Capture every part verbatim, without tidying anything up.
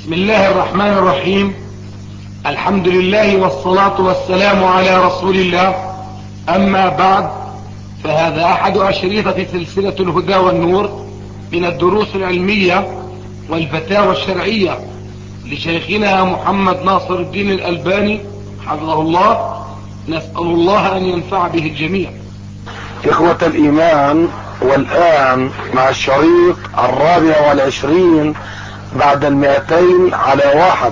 بسم الله الرحمن الرحيم. الحمد لله والصلاة والسلام على رسول الله. أما بعد، فهذا أحد أشريطة سلسلة الهدى والنور من الدروس العلمية والفتاوى الشرعية لشيخنا محمد ناصر الدين الألباني حفظه الله. نسأل الله أن ينفع به الجميع. إخوة الإيمان، والآن مع الشريط الرابع والعشرين بعد المئتين على واحد.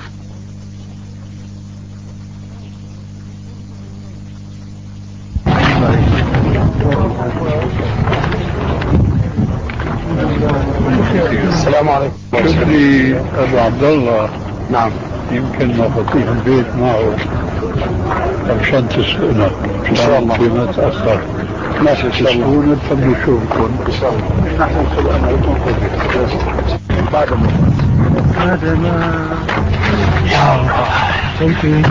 السلام عليكم. شوفي أبو عبد الله. نعم. يمكن مفاتيح البيت معه عشان تسألنا إن شاء الله فيما تأخر. ماشي إن شاء الله. تسألون تفضلوا شوفكم إن شاء الله. نحن نسأل أن نكون بعد ما هذا ما يا الله شايفين.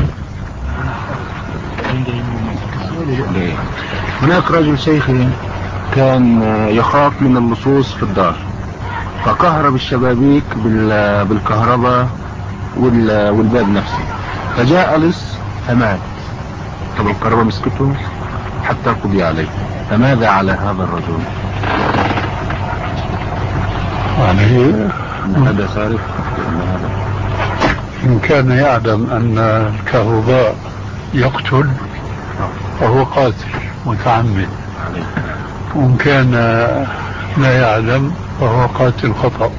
هناك رجل شيخي كان يخاف من اللصوص في الدار، فكهرب الشبابيك بالكهرباء والباب نفسه، فجاء لص فمات. طب الكهرباء مسكته حتى قضي عليه، فماذا على هذا الرجل؟ يعني هذا صارف. إن كان يعلم أن الكهرباء يقتل فهو قاتل متعمد، وإن كان لا يعلم فهو قاتل خطأ.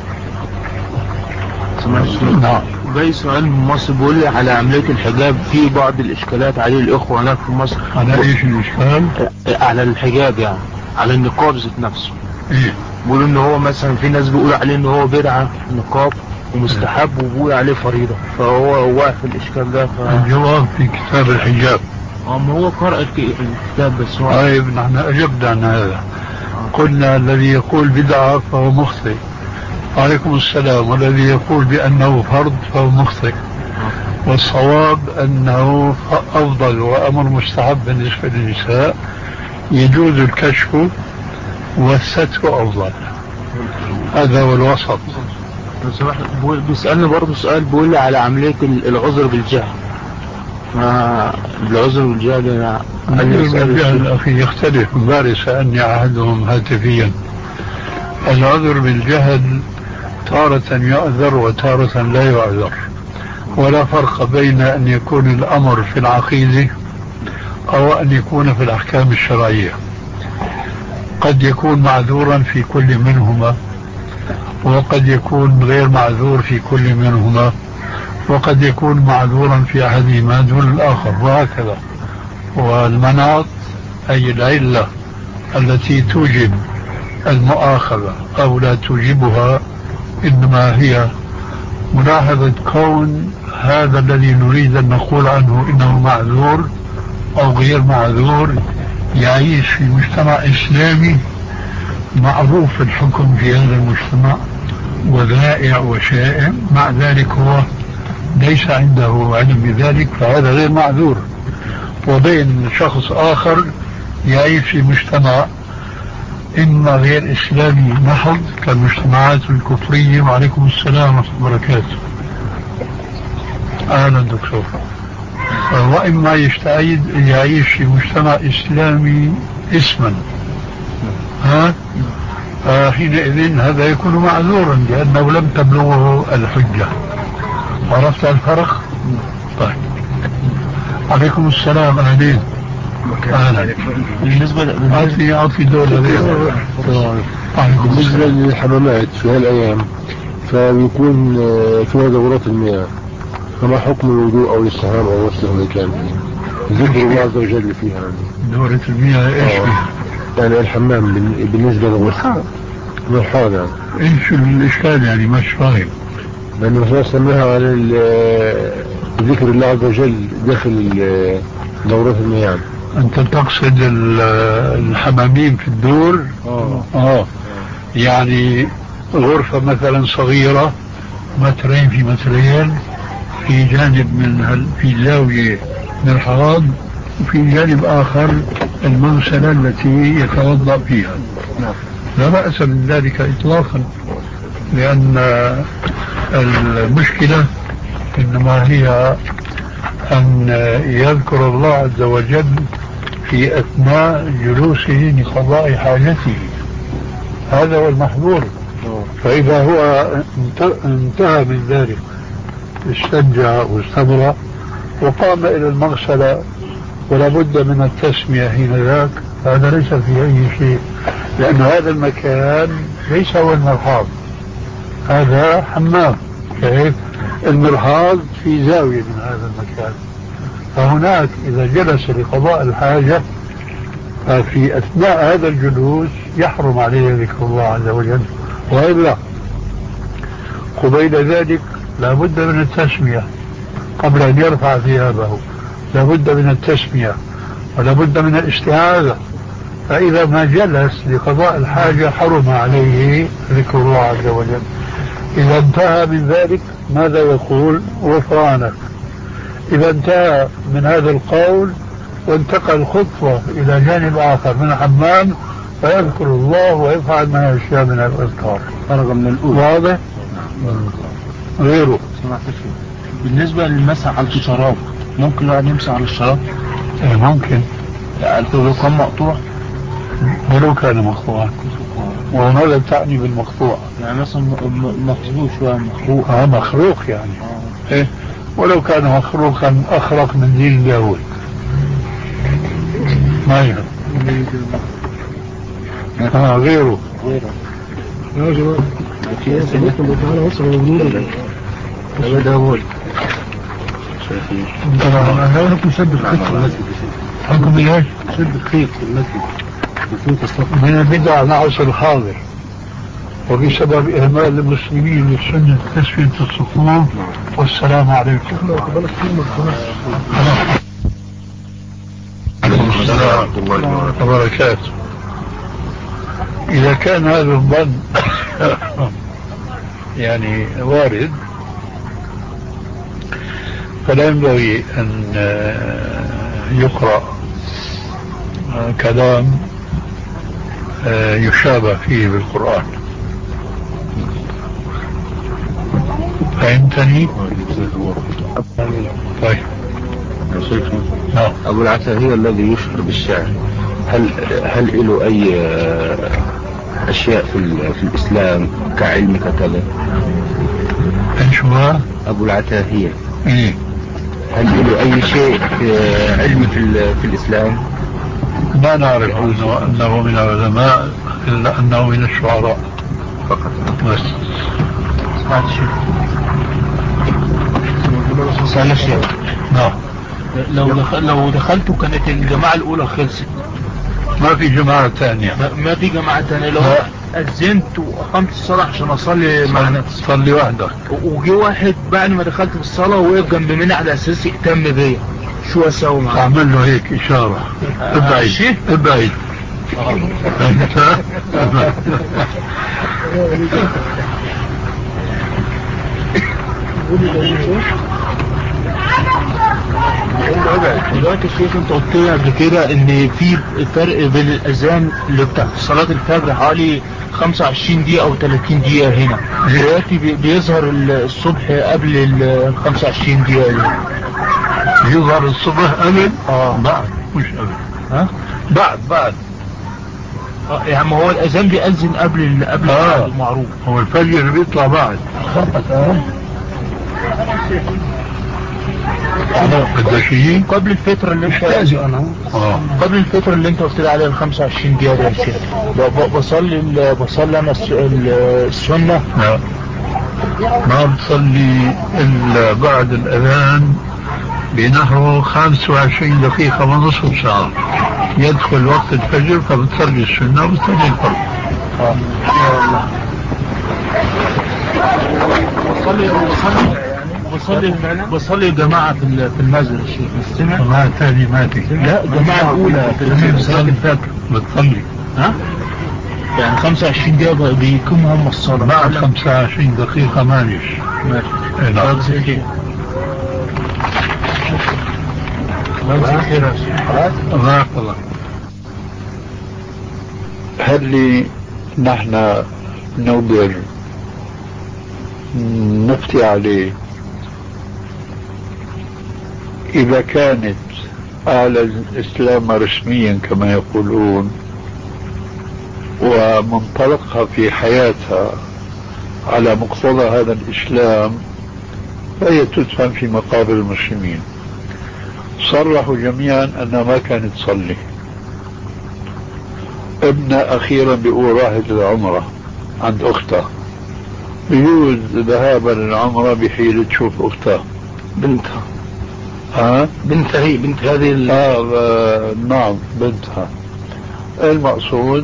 نعم. باقي سؤال من مصر بيقول لي على عملية الحجاب، في بعض الإشكالات عليه الإخوة هناك في مصر. على إيش الإشكال؟ على الحجاب، يعني على النقاب ذات نفسه. إيه؟ بيقولوا إن هو مثلا في ناس بيقولوا عليه إن هو بدعة نقاب ومستحب، وبيقول عليه فريضة، فهو واقف في الإشكال ده. ف... الجواب في كتاب الحجاب. أما هو قرأ الكتاب بس هو. طيب نحن أجبنا عن هذا. قلنا الذي يقول بدعة فهو مخطئ. عليكم السلام. والذي يقول بأنه فرض فهو مخطئ. والصواب أنه أفضل وأمر مستحب بالنسبة للنساء، يجوز الكشف والستر أفضل. هذا هو الوسط. بيسألني برضه سؤال، بيقول لي على عملية العذر بالجهل. العذر بالجهل يعني العذر بالجهل أخي يختلف. مبارك سألني أحدهم هاتفيا. العذر بالجهل تارة يعذر وتارة لا يعذر، ولا فرق بين أن يكون الأمر في العقيدة أو أن يكون في الأحكام الشرعية. قد يكون معذورا في كل منهما، وقد يكون غير معذور في كل منهما، وقد يكون معذورا في أحدهما دون الآخر، وهكذا. والمناط أي العلة التي توجب المؤاخذة أو لا توجبها، إنما هي ملاحظة كون هذا الذي نريد أن نقول عنه إنه معذور أو غير معذور يعيش في مجتمع إسلامي معروف الحكم في هذا المجتمع وذائع وشائع، مع ذلك هو ليس عنده علم بذلك، فهذا غير معذور. وبين شخص آخر يعيش في مجتمع إما غير إسلامي محض كالمجتمعات الكفرية. وعليكم السلام ورحمة الله وبركاته. أهلا دكتور. وإما يستعيد يعيش في مجتمع إسلامي اسما، ها آه حينئذ هذا يكون معذورا لأنه لم تبلغه الحجة. عرفت الفرق؟ طيب. عليكم السلام. أهلين. بالنسبة لأعطي أعطي دولة بالنسبة للحمامات في هالأيام فبيكون فيها دورات المياه، فما حكم الوضوء أو الاستحمام أو غسل المكان؟ ذكر الله عز وجل فيها. دورة المياه إيش فيها؟ يعني الحمام بالنسبة للغسل مرحاض، يعني إيش الإشكال يعني؟ مش فاهم. لأنه الرسول سماها على ذكر الله عز وجل داخل دورات المياه. أنت تقصد الحمامين في الدور؟ آه. آه يعني غرفة مثلا صغيرة مترين في مترين، في جانب من هل في زاوية من الحوض، وفي جانب آخر المغسلة التي يتوضأ فيها. لا بأس من ذلك إطلاقا. لأن المشكلة إنما هي أن يذكر الله عز وجل في أثناء جلوسه لقضاء حاجته، هذا هو المحظور. فإذا هو انتهى من ذلك استنجى واستبرأ وقام إلى المغسلة ولا بد من التسمية حين ذاك، هذا ليس في أي شيء، لأن هذا المكان ليس هو المرحاض، هذا حمام. كيف المرحاض في زاوية من هذا المكان، فهناك إذا جلس لقضاء الحاجة ففي أثناء هذا الجلوس يحرم عليه ذكر الله عز وجل، وإلا قبيل ذلك لا بد من التسمية قبل أن يرفع ثيابه، لا بد من التسمية ولا بد من الاستعاذة. فإذا ما جلس لقضاء الحاجة حرم عليه ذكر الله عز وجل. إذا انتهى من ذلك ماذا يقول؟ غفرانك. إذا انتهى من هذا القول وانتقل خطوة إلى جانب آخر من الحمام فيذكر الله ويفعل ما يشاء من الأذكار. فرغ من الأول. واضح؟ غيره. بالنسبة للمسح على الشراب، ممكن الواحد يمسح على الشراب؟ إيه ممكن. يعني لو كان مقطوع؟ ولو كان مقطوعا. وماذا تعني بالمقطوع؟ يعني مثلا مخروق شوية مخروق. اه مخروق يعني. آه. إيه ولو كان مخروقا أخرق من دين داود ما يهم. آه غيره. غيره. يا جماعة. في أسئلة تعالى وصل وجوده. هذا داود. أنا لكم شد الخيط في المسجد. حكم إيش؟ شد الخيط في المسجد. من البدع نعس الحاضر، وبسبب إهمال المسلمين لسنة تسوية الصفوف. والسلام عليكم. السلام وبركاته. إذا كان هذا الظن يعني وارد فلا ينبغي أن يقرأ كلام يشابه فيه بالقرآن. فهمتني؟ طيب أبو العتاهية الذي يشهر بالشعر، هل هل له أي أشياء في في الإسلام كعلم ككذا؟ ايش هو؟ أبو العتاهية. إيه؟ هل له أي شيء في علم في في الإسلام؟ ما نعرف أنه, أنه من العلماء إلا أنه من الشعراء فقط. بس سمعت شيء؟ سألنا شيء. نعم. لو دخل لو دخلت كانت الجماعة الأولى خلصت، ما في جماعة ثانية. ما في جماعة ثانية. لو أذنت وأقمت الصلاة عشان أصلي مع نفسي، صلي وحدك، وجي واحد بعد ما دخلت في الصلاة وقف جنب مني على أساس يهتم بيا، شو أسوي معاه؟ أعمل له هيك إشارة. ابعد ابعد. دلوقتي الشيخ انت قلت لي قبل كده ان في فرق بين الاذان اللي بتاع صلاة الفجر حوالي خمسة وعشرين دقيقة او ثلاثين دقيقة هنا، دلوقتي بيظهر الصبح قبل ال خمسة وعشرين دقيقة دي. يظهر الصبح قبل؟ اه بعد مش قبل. ها؟ بعد بعد. اه يعني ما هو الاذان بيأذن قبل ال قبل آه. المعروف. هو الفجر بيطلع بعد. يعني شيء قبل الفترة اللي انت انا اه قبل الفترة اللي انت قلت لي عليها ال خمسة وعشرين دقيقة يا شيخ، بصلي بصلي انا السنة. لا ما بصلي الا بعد الاذان بنحو خمسة وعشرين دقيقة ونصف ساعة يدخل وقت الفجر، فبتصلي السنة وبتصلي الفرض. اه بصلي بصلي بصلي بصلي جماعة في في المسجد الشيخ مستمع. جماعة ثانية ما في. لا جماعة الأولى في صلاة الفجر بتصلي. ها؟ يعني خمسة وعشرين دقيقة بيكونوا هم الصلاة. بعد خمسة وعشرين دقيقة ماليش. ماشي. اي نعم. الله يحفظك. هل نحن نوبر نفتي عليه إذا كانت أعلى الإسلام رسميا كما يقولون ومنطلقها في حياتها على مقتضى هذا الإسلام فهي تدفن في مقابر المسلمين. صرحوا جميعا أنها ما كانت تصلي. ابنها أخيرا بيقول راحت العمرة عند أختها، بيجوز ذهابا للعمرة بحيلة تشوف أختها بنتها. ها؟ بنتها هي بنت هذه ال... آه نعم بنتها. المقصود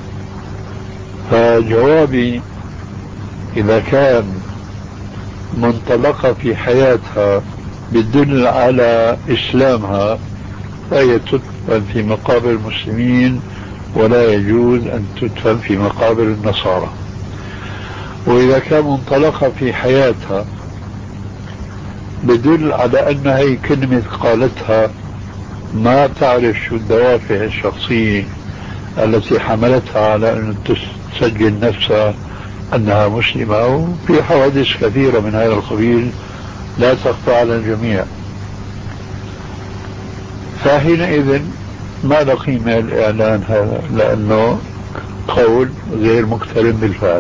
فجوابي إذا كان منطلقة في حياتها بدل على إسلامها فهي تدفن في مقابر المسلمين ولا يجوز أن تدفن في مقابر النصارى. وإذا كان منطلقة في حياتها بدل على أن هي كلمة قالتها ما تعرف شو الدوافع الشخصية التي حملتها على أن تسجل نفسها أنها مسلمة، وفي حوادث كثيرة من هذا القبيل لا تخفى على الجميع. فحينئذ ما له قيمة الإعلان هذا لأنه قول غير مقترن بالفعل.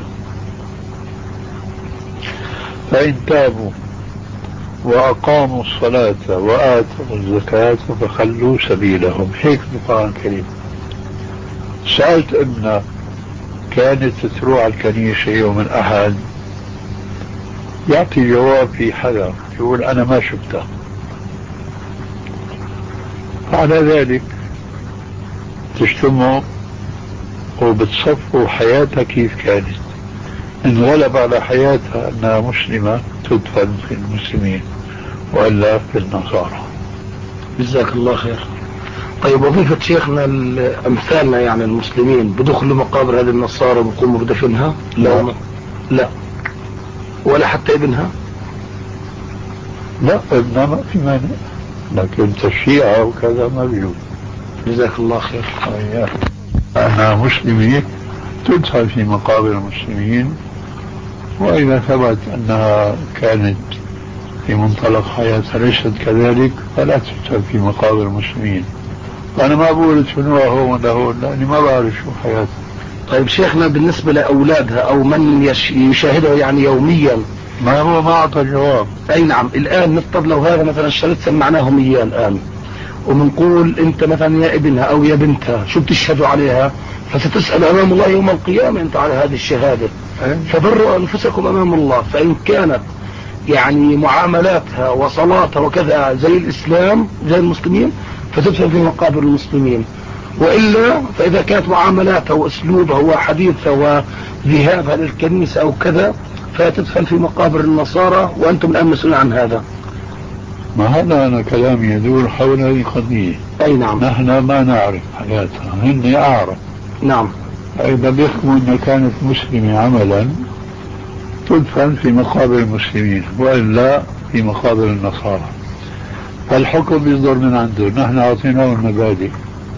فإن تابوا وأقاموا الصلاة وآتوا الزكاة فخلوا سبيلهم. هيك القرآن الكريم. سألت ابنها كانت تروح على الكنيسة يوم الأحد، يعطي جواب في حدا يقول أنا ما شفتها. على ذلك تجتمعوا وبتصفوا حياتها كيف كانت. إن غلب على حياتها أنها مسلمة تدفن في المسلمين وإلا في النصارى. جزاك الله خير. طيب وظيفة شيخنا أمثالنا يعني المسلمين بدخلوا مقابر هذه النصارى وبقوموا بدفنها؟ لا لا لا ولا حتى ابنها؟ لا ابنها ما في مانع، لكن تشييعها وكذا ما بيجوز. جزاك الله خير. أنها مسلمة تدخل في مقابر المسلمين، وإذا ثبت أنها كانت في منطلق حياتها ليست كذلك فلا تدخل في مقابر المسلمين. أنا ما بقول ادفنوها هون ولا هون لأني ما بعرف شو حياتها. طيب شيخنا بالنسبة لأولادها أو من يشاهدها يعني يوميا، ما هو ما أعطى جواب. أي نعم. الآن نفترض لو هذا مثلا الشريط سمعناهم إياه الآن ومنقول أنت مثلا يا ابنها أو يا بنتها شو بتشهدوا عليها، فستسأل أمام الله يوم القيامة أنت على هذه الشهادة، فبروا أنفسكم أمام الله. فإن كانت يعني معاملاتها وصلاتها وكذا زي الإسلام زي المسلمين فتدفن في مقابر المسلمين، وإلا فإذا كانت معاملاتها وأسلوبها وحديثها وذهابها للكنيسة أو كذا فتدفن في مقابر النصارى، وأنتم الآن مسؤولون عن هذا. ما هذا أنا كلامي يدور حول هذه القضية. أي نعم. نحن ما نعرف حياتها، هن أعرف. نعم. إذا بيحكموا أنها كانت مسلمة عملا تدفن في مقابر المسلمين وإلا في مقابر النصارى، فالحكم يصدر من عنده. نحن أعطيناه المبادئ.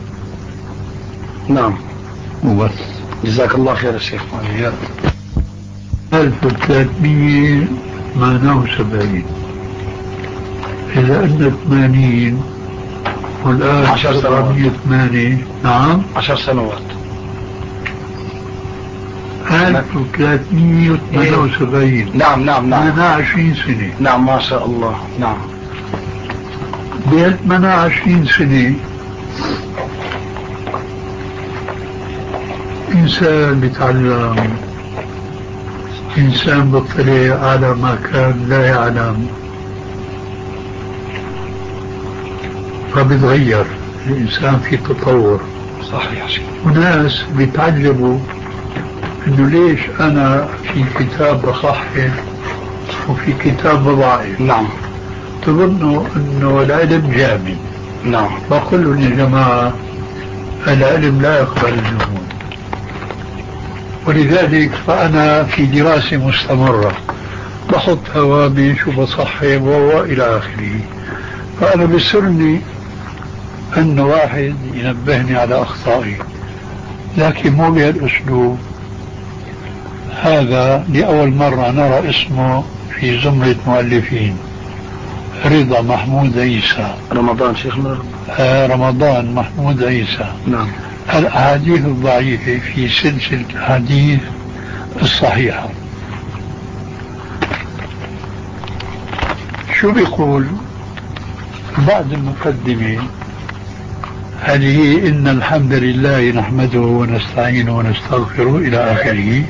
نعم وبس. جزاك الله خير يا شيخ. ألف وثلاثمية ثمانية وسبعين إذا أن ثمانين والآن عشر سنوات. ثمانية. نعم عشر سنوات. ألف وثلاثمية وثمانية وسبعين. نعم نعم نعم. أنا عشرين سنة. نعم ما شاء الله. نعم. بين ثمانية وعشرين سنة إنسان بيتعلم، إنسان بيطلع على ما كان لا يعلم، فبيتغير الإنسان في تطور. صحيح شيخ. وناس بيتعجبوا إنه ليش أنا في كتاب بصحح وفي كتاب بضعف. نعم. تظنوا إنه العلم جامد. نعم. بقول لهم يا جماعة العلم لا يقبل الجمود، ولذلك فأنا في دراسة مستمرة بحط هوامش وبصحب وإلى آخره. فأنا بسرني أن واحد ينبهني على أخطائي، لكن مو بهالأسلوب. هذا لأول مرة نرى اسمه في زمرة مؤلفين، رضا محمود عيسى. رمضان شيخنا. آه رمضان محمود عيسى. نعم. الأحاديث الضعيفة في سلسلة الأحاديث الصحيحة. شو بيقول بعد المقدمة هذه؟ إن الحمد لله نحمده ونستعينه ونستغفره إلى آخره.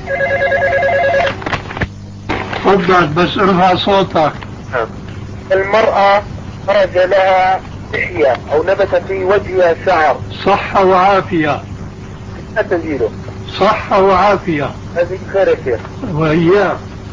تفضل بس ارفع صوتك. المرأة خرج لها لحية أو نبت في وجهها شعر. صحة وعافية. لا تزيله. صحة وعافية. هذه خير يا شيخ. وإياك.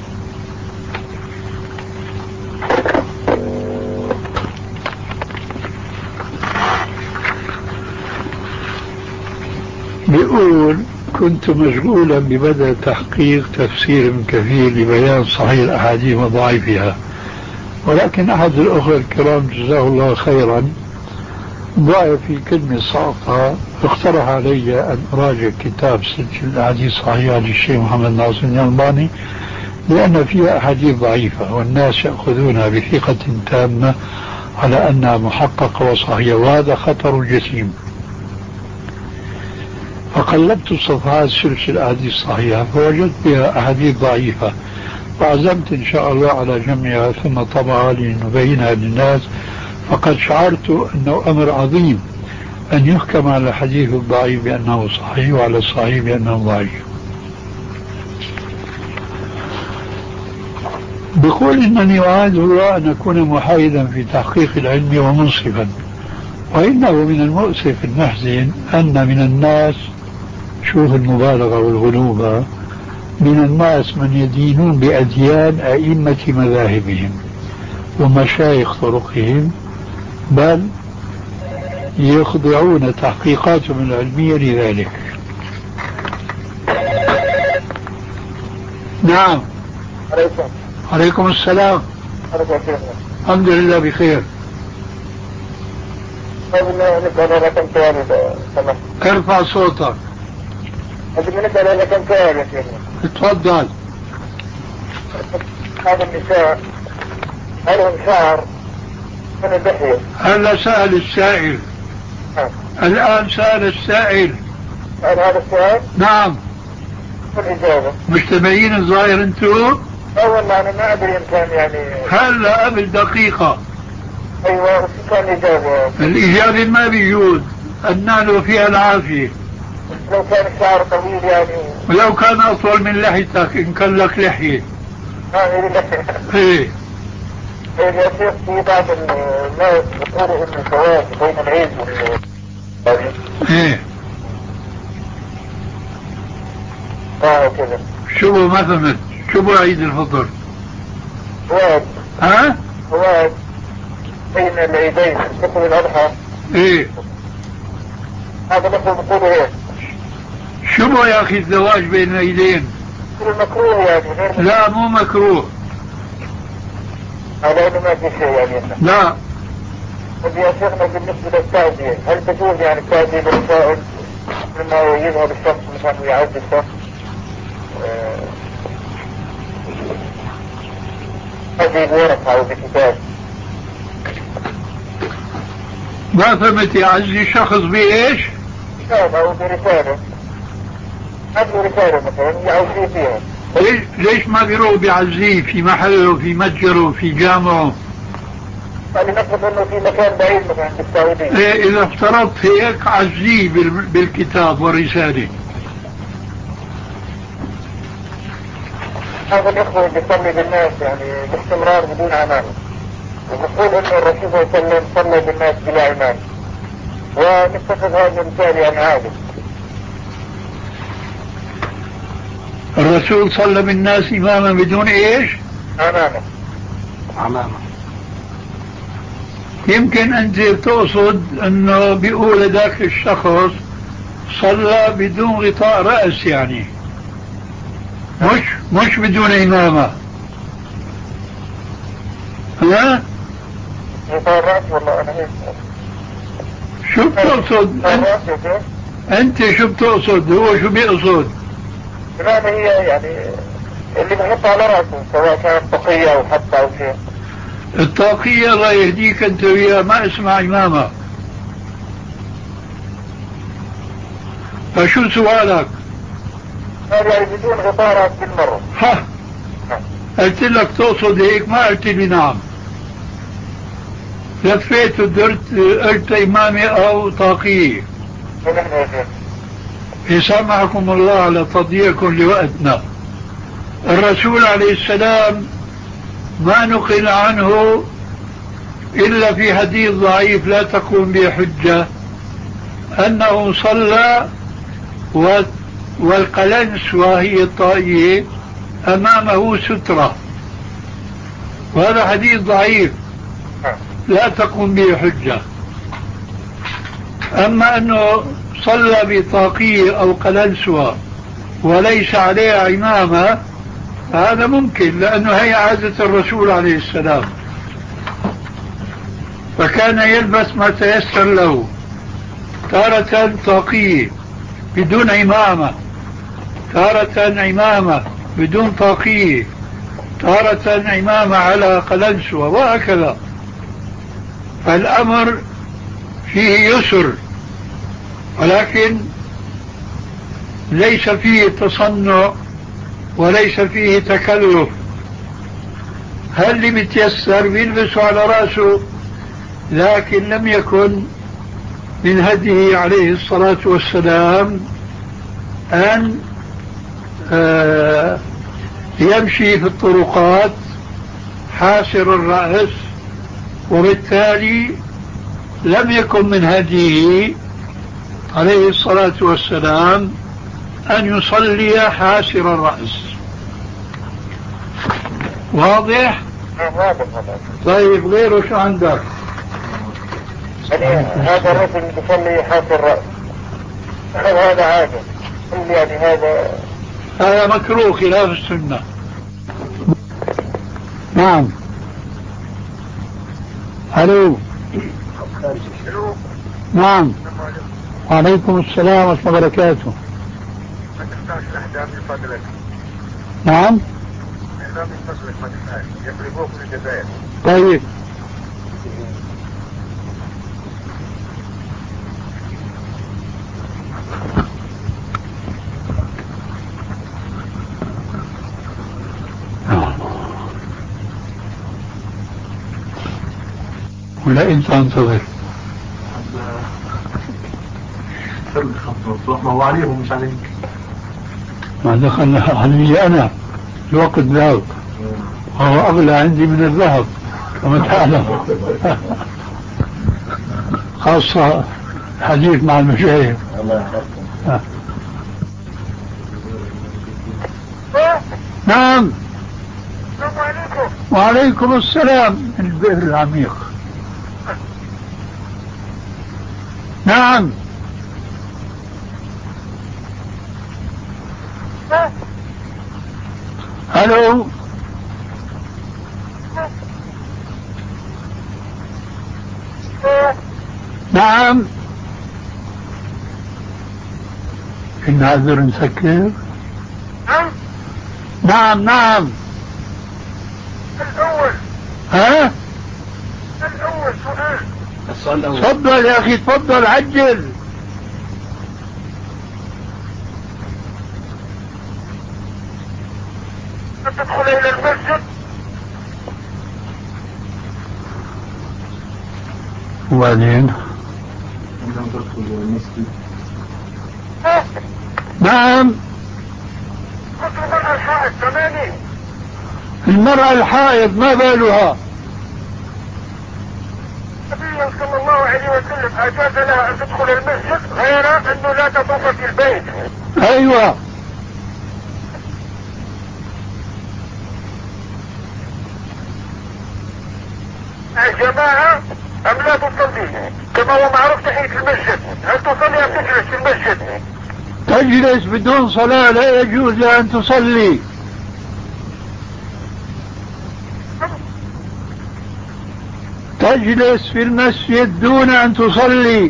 بيقول كنت مشغولا ببدء تحقيق تفسير ابن كثير لبيان صحيح الأحاديث وضعيفها، ولكن أحد الأخوة الكرام جزاه الله خيرا ضاع في كلمة سقطها، اقترح علي أن أراجع كتاب سلسلة الأحاديث الصحيحة للشيخ محمد ناصر الألباني، لأن فيها أحاديث ضعيفة والناس يأخذونها بثقة تامة على أنها محققة وصحيحة، وهذا خطر جسيم. فقلبت صفحات سلسلة الأحاديث الصحيحة فوجدت بها أحاديث ضعيفة، وعزمت إن شاء الله على جمعها ثم طبعها لنبينها للناس. فقد شعرت أنه أمر عظيم أن يحكم على الحديث الضعيف بأنه صحيح وعلى الصحيح بأنه ضعيف. بقول إنني أعاذ الله أن أكون محايدا في تحقيق العلم ومنصفا، وإنه من المؤسف المحزن أن من الناس، شوف المبالغة والغلوبة، من الناس من يدينون بأديان أئمة مذاهبهم ومشايخ طرقهم، بل يخضعون تحقيقاتهم العلمية لذلك. نعم. عليكم. عليكم السلام. عليكم السلام. الحمد لله بخير. ارفع صوتك. نسأل لك كم سؤال يا شيخ. اتفضل. هذا النساء هل هم شعر من اللحية؟ هلا سأل السائل. ها. الآن سأل السائل. سأل هذا السؤال؟ نعم. والإجابة؟ مجتمعين الظاهر انتو؟ لا والله أنا ما أدري إن كان يعني. هلا قبل دقيقة. أيوة وش كان الإجابة؟ الإجابة ما بيجوز، النعل فيها العافية. لو كان الشعر طويل يعني. ولو كان أطول من لحيتك إن كان لك لحية. ما هي لحية. إيه. إيه يا شيخ في بعض الناس يقولوا إن الزواج بين العيد وال. إيه. آه كذا. شو بو ما فهمت؟ شو بو عيد الفطر؟ زواج. ها؟ زواج بين العيدين الفطر الأضحى. إيه. هذا نحن نقوله إيه؟ شو بو يا أخي الزواج بين العيدين؟ المكروه يعني غير. لا مو مكروه. على انه ما في شيء يعني. لا. طيب يا شيخنا بالنسبة للتعزية، هل تجوز يعني التعزية للسائل لما يذهب الشخص مثلا ويعود الشخص؟ هذه بورقة أو بكتاب. ما فهمت يا عزيزي، شخص بإيش؟ كتاب أو برسالة. عنده رسالة مثلا يعود فيها. ليش, ليش ما بيروح بيعزيه في محله في متجره في جامعه؟ يعني نفرض انه في مكان بعيد مثلا بالسعودية. إيه اذا افترضت هيك عزيه بالكتاب والرسالة. هذا الإخوة اللي يصلي بالناس يعني باستمرار بدون عمال، وبقول انه الرسول صلى الله عليه وسلم صلى بالناس بلا عمال، ونتخذ هذا المثال يعني عادي. الرسول صلى بالناس إماما بدون إيش؟ أمامه. أمامه. يمكن أنت تقصد أنه بيقول ذاك الشخص صلى بدون غطاء رأس، يعني مش مش بدون إمامة. ها؟ غطاء الرأس والله أنا هيك. شو بتقصد؟ أنت, أنت شو بتقصد؟ هو شو بيقصد؟ بمعنى هي يعني اللي بحط على رأسه سواء كانت طاقية أو حتى أو شيء. الطاقية الله يهديك أنت وياه ما اسمها عمامة. فشو سؤالك؟ قال يعني بدون غطاء بالمرة. ها قلت لك تقصد هيك ما قلت لي نعم. لفيت ودرت قلت إمامة أو طاقية. ونحن يا شيخ يسامحكم الله على تضييعكم لوقتنا. الرسول عليه السلام ما نقل عنه إلا في حديث ضعيف لا تقوم به حجة أنه صلى والقلنس وهي الطائية أمامه سترة، وهذا حديث ضعيف لا تقوم به حجة. أما أنه صلى بطاقية أو قلنسوة وليس عليها عمامة هذا ممكن، لأنه هي عادة الرسول عليه السلام، فكان يلبس ما تيسر له، تارة طاقية بدون عمامة، تارة عمامة بدون طاقية، تارة عمامة على قلنسوة، وهكذا. فالأمر فيه يسر، ولكن ليس فيه تصنع وليس فيه تكلف. هل اللي بتيسر بيلبسوا على رأسه، لكن لم يكن من هديه عليه الصلاة والسلام أن آه يمشي في الطرقات حاسر الرأس، وبالتالي لم يكن من هديه عليه الصلاة والسلام أن يصلي حاسر الرأس. واضح؟ طيب غيره شو عندك؟ يعني هذا الرجل يصلي حاسر الرأس، هل هذا عادة؟ يعني هذا هذا مكروه خلاف السنة. نعم. الو. نعم. وعليكم السلام ورحمة الله وبركاته. نعم. طيب. ولا انت انتظر ما هو عليهم مش عليك. ما دخل علي انا الوقت ذهب، وهو اغلى عندي من الذهب كما تعلم. خاصة حديث مع المشايخ. نعم. السلام عليكم. وعليكم السلام. البئر العميق. نعم. الو. نعم. الناظر نسكر. نعم نعم. الأول. ها؟ الأول سؤال. السؤال الأول. تفضل يا أخي تفضل عجل. تدخل إلى المسجد. وبعدين؟ عندما تدخل إلى المسجد. نعم. كنت المرأة الحائض تمامي. المرأة الحائض ما بالها؟ النبي صلى الله عليه وسلم أجاز لها أن تدخل المسجد غير أنه لا تطوف في البيت. أيوة. الجماعة أم لا تصلي؟ كما هو معروف تحية المسجد، هل تصلي أم تجلس في المسجد؟ تجلس بدون صلاة، لا يجوز لها أن تصلي. تجلس في المسجد دون أن تصلي.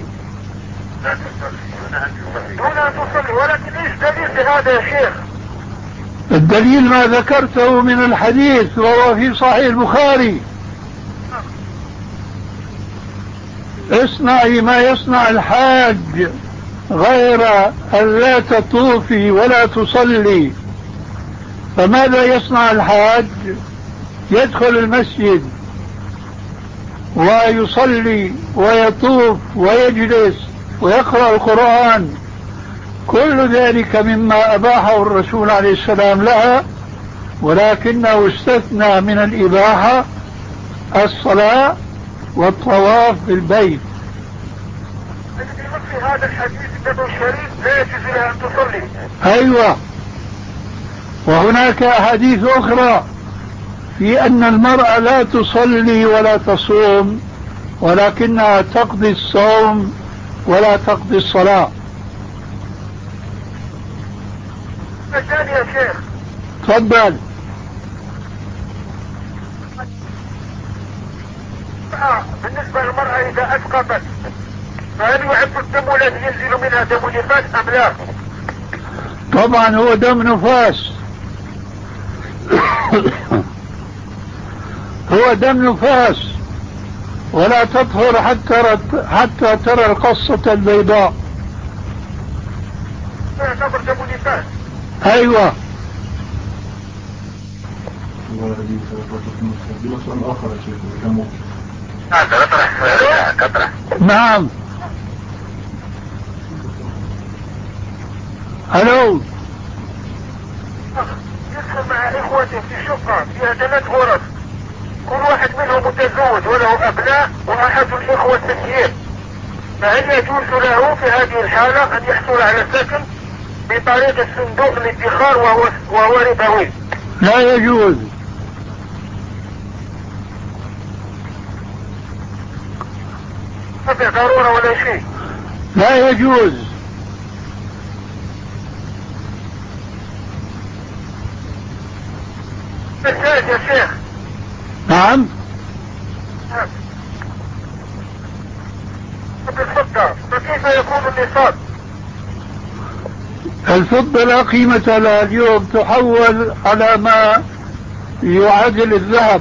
دون أن تصلي، ولكن إيش دليل لهذا يا شيخ؟ الدليل ما ذكرته من الحديث وهو في صحيح البخاري: اصنعي ما يصنع الحاج غير أن لا تطوفي ولا تصلي. فماذا يصنع الحاج؟ يدخل المسجد ويصلي ويطوف ويجلس ويقرأ القرآن، كل ذلك مما أباحه الرسول عليه السلام لها، ولكنه استثنى من الإباحة الصلاة والطواف بالبيت. في هذا الحديث النبوي الشريف لا يجوز لها أن تصلي. أيوة، وهناك أحاديث أخرى في أن المرأة لا تصلي ولا تصوم، ولكنها تقضي الصوم ولا تقضي الصلاة. الثاني يا شيخ. تفضل. آه. بالنسبة للمرأة إذا أسقطت فهل يعد الدم الذي ينزل منها دم نفاس أم لا؟ طبعا هو دم نفاس. هو دم نفاس، ولا تطهر حتى حتى ترى القصة البيضاء. يعتبر دم نفاس. أيوة. نعم. الو. يدخل مع اخوته في شقة فيها ثلاث غرف، كل واحد منهم متزوج وله ابناء واحد الاخوة سكين، فهل يجوز له في هذه الحالة ان يحصل على سكن بطريقة الصندوق الادخار وهو, وهو ربوي؟ لا يجوز. ما في ضرورة ولا شيء. لا يجوز. مساج يا شيخ. نعم. بالفضة فكيف يكون النصاب؟ الفضة لا قيمة لها اليوم، تحول على ما يعادل الذهب.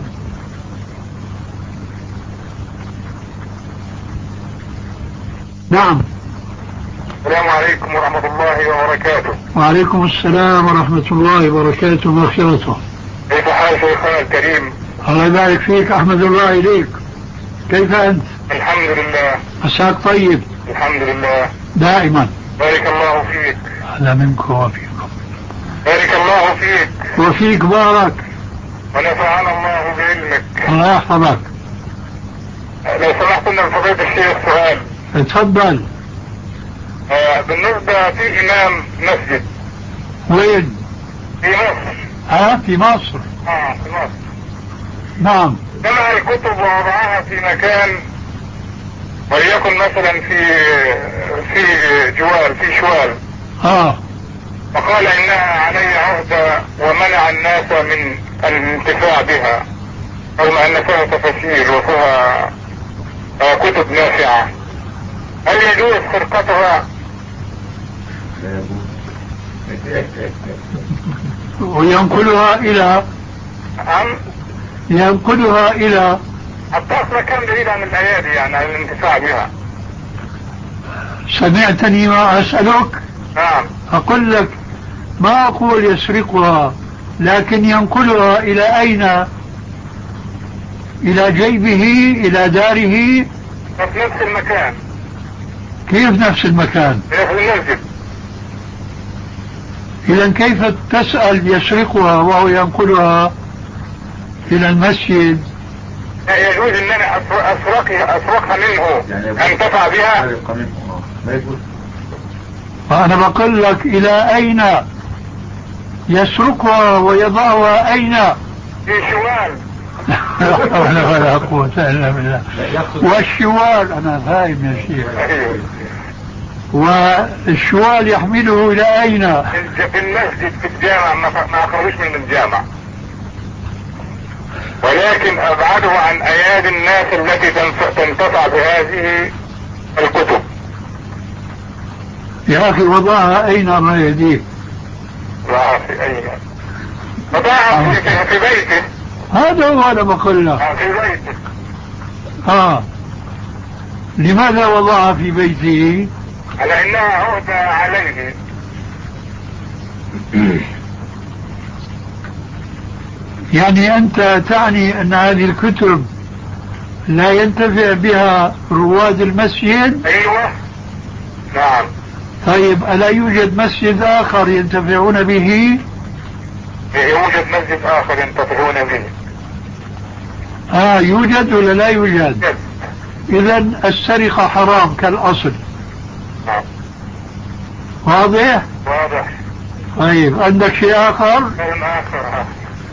نعم. السلام عليكم ورحمة الله وبركاته. وعليكم السلام ورحمة الله وبركاته ومغفرته. كيف حال شيخنا الكريم؟ الله يبارك فيك، أحمد الله إليك. كيف أنت؟ الحمد لله. مساك طيب. الحمد لله دائما. بارك الله فيك. هذا منكم وفيكم. بارك الله فيك. وفيك بارك. ونفعنا الله بعلمك. الله يحفظك. لو سمحت لنا بفضيلة الشيخ سؤال. اتفضل. آه بالنسبة في إمام مسجد. وين؟ في مصر. ها في مصر. اه في مصر. نعم. جمع الكتب ووضعها في مكان، وليكن مثلا في في جوال في شوال. اه. فقال انها علي عهدة ومنع الناس من الانتفاع بها، رغم ان فيها تفاسير وفيها آه كتب نافعة. هل يجوز سرقتها؟ وينقلها الى أم ينقلها الى حطها في مكان بعيد عن الايادي، يعني عن الانتفاع بها. سمعتني ما اسألك؟ نعم. اقول لك ما اقول يسرقها، لكن ينقلها الى اين؟ الى جيبه، الى داره. في نفس المكان. كيف نفس المكان؟ في المسجد. اذا كيف تسأل يسرقها وهو ينقلها الى المسجد؟ لا يجوز ان انا اسرقها اسرقها منه انتفع بها. انا بقول لك الى اين يسرقها ويضعها؟ اين؟ في شوال. لا حول ولا قوة الا بالله. والشوال انا فاهم يا شيخ. والشوال يحمله الى اين؟ في المسجد في الجامع، ما اخرجوش من الجامع، ولكن ابعده عن ايادي الناس التي تنتفع بهذه الكتب. يا اخي وضعها اين ما يديك؟ لا في اين. نعم في بيته. هذا هو أنا بقول لك. في بيته. آه لماذا وضعها في بيته؟ على انها عهدة عليه. يعني أنت تعني أن هذه الكتب لا ينتفع بها رواد المسجد؟ ايوه نعم. طيب ألا يوجد مسجد آخر ينتفعون به؟ يوجد مسجد اخر ينتفعون به. آه يوجد ولا لا يوجد؟ إذن السرقة حرام كالأصل. نعم. واضح؟ واضح. طيب عندك شيء آخر؟ شيء آخر.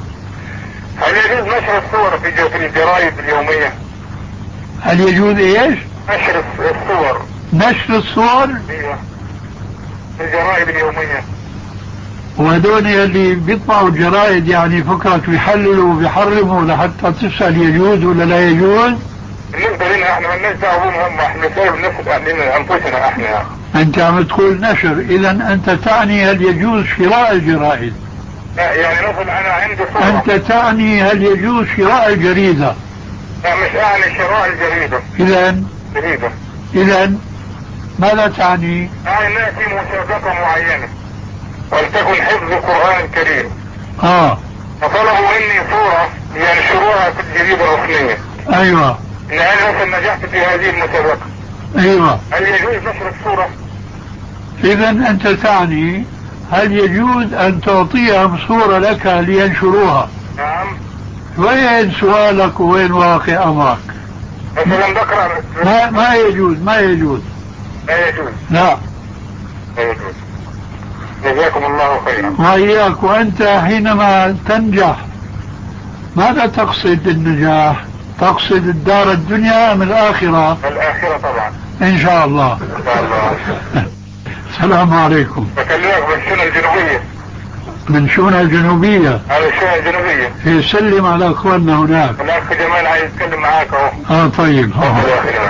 هل يجوز نشر الصور في الجرائد اليومية؟ هل يجوز ايش؟ نشر الصور. نشر الصور؟ ايوه في الجرائد اليومية. وهذول اللي بيطبعوا الجرائد يعني فكرك بيحللوا وبيحرموا لحتى تسأل يجوز ولا لا يجوز؟ بالنسبة لنا احنا مالناش دعوة بهم، احنا نساوي بنفس انفسنا احنا. انت عم تقول نشر، اذا انت تعني هل يجوز شراء الجرائد؟ لا يعني مثل انا عندي صورة. انت تعني هل يجوز شراء الجريدة؟ لا مش اعني شراء الجريدة. اذا جريدة. اذا ماذا تعني؟ يعني نأتي مسابقة معينة ولتكن حفظ القرآن الكريم. اه فطلبوا مني صورة ينشروها في الجريدة الرسمية. ايوه. ان انا مثلا نجحت في هذه المسابقة. ايوه. هل يجوز نشر الصورة؟ اذا انت تعني هل يجوز ان تعطيهم صورة لك لينشروها؟ نعم. وين سؤالك وين واقع امرك؟ مثلا بقرأ. ما, ما يجوز ما يجوز لا يجوز. لا لا يجوز. جزاكم الله خيرا. وإياك. وأنت حينما تنجح ماذا تقصد النجاح؟ تقصد الدار الدنيا أم الآخرة؟ الآخرة طبعا إن شاء الله. إن شاء الله. السلام عليكم. بكلمك من الشونة الجنوبية. من شونة الجنوبية. هذا الشونة الجنوبية. يسلم على أخواننا هناك. الأخ جمال عايز يتكلم معاك أهو. آه طيب. آه.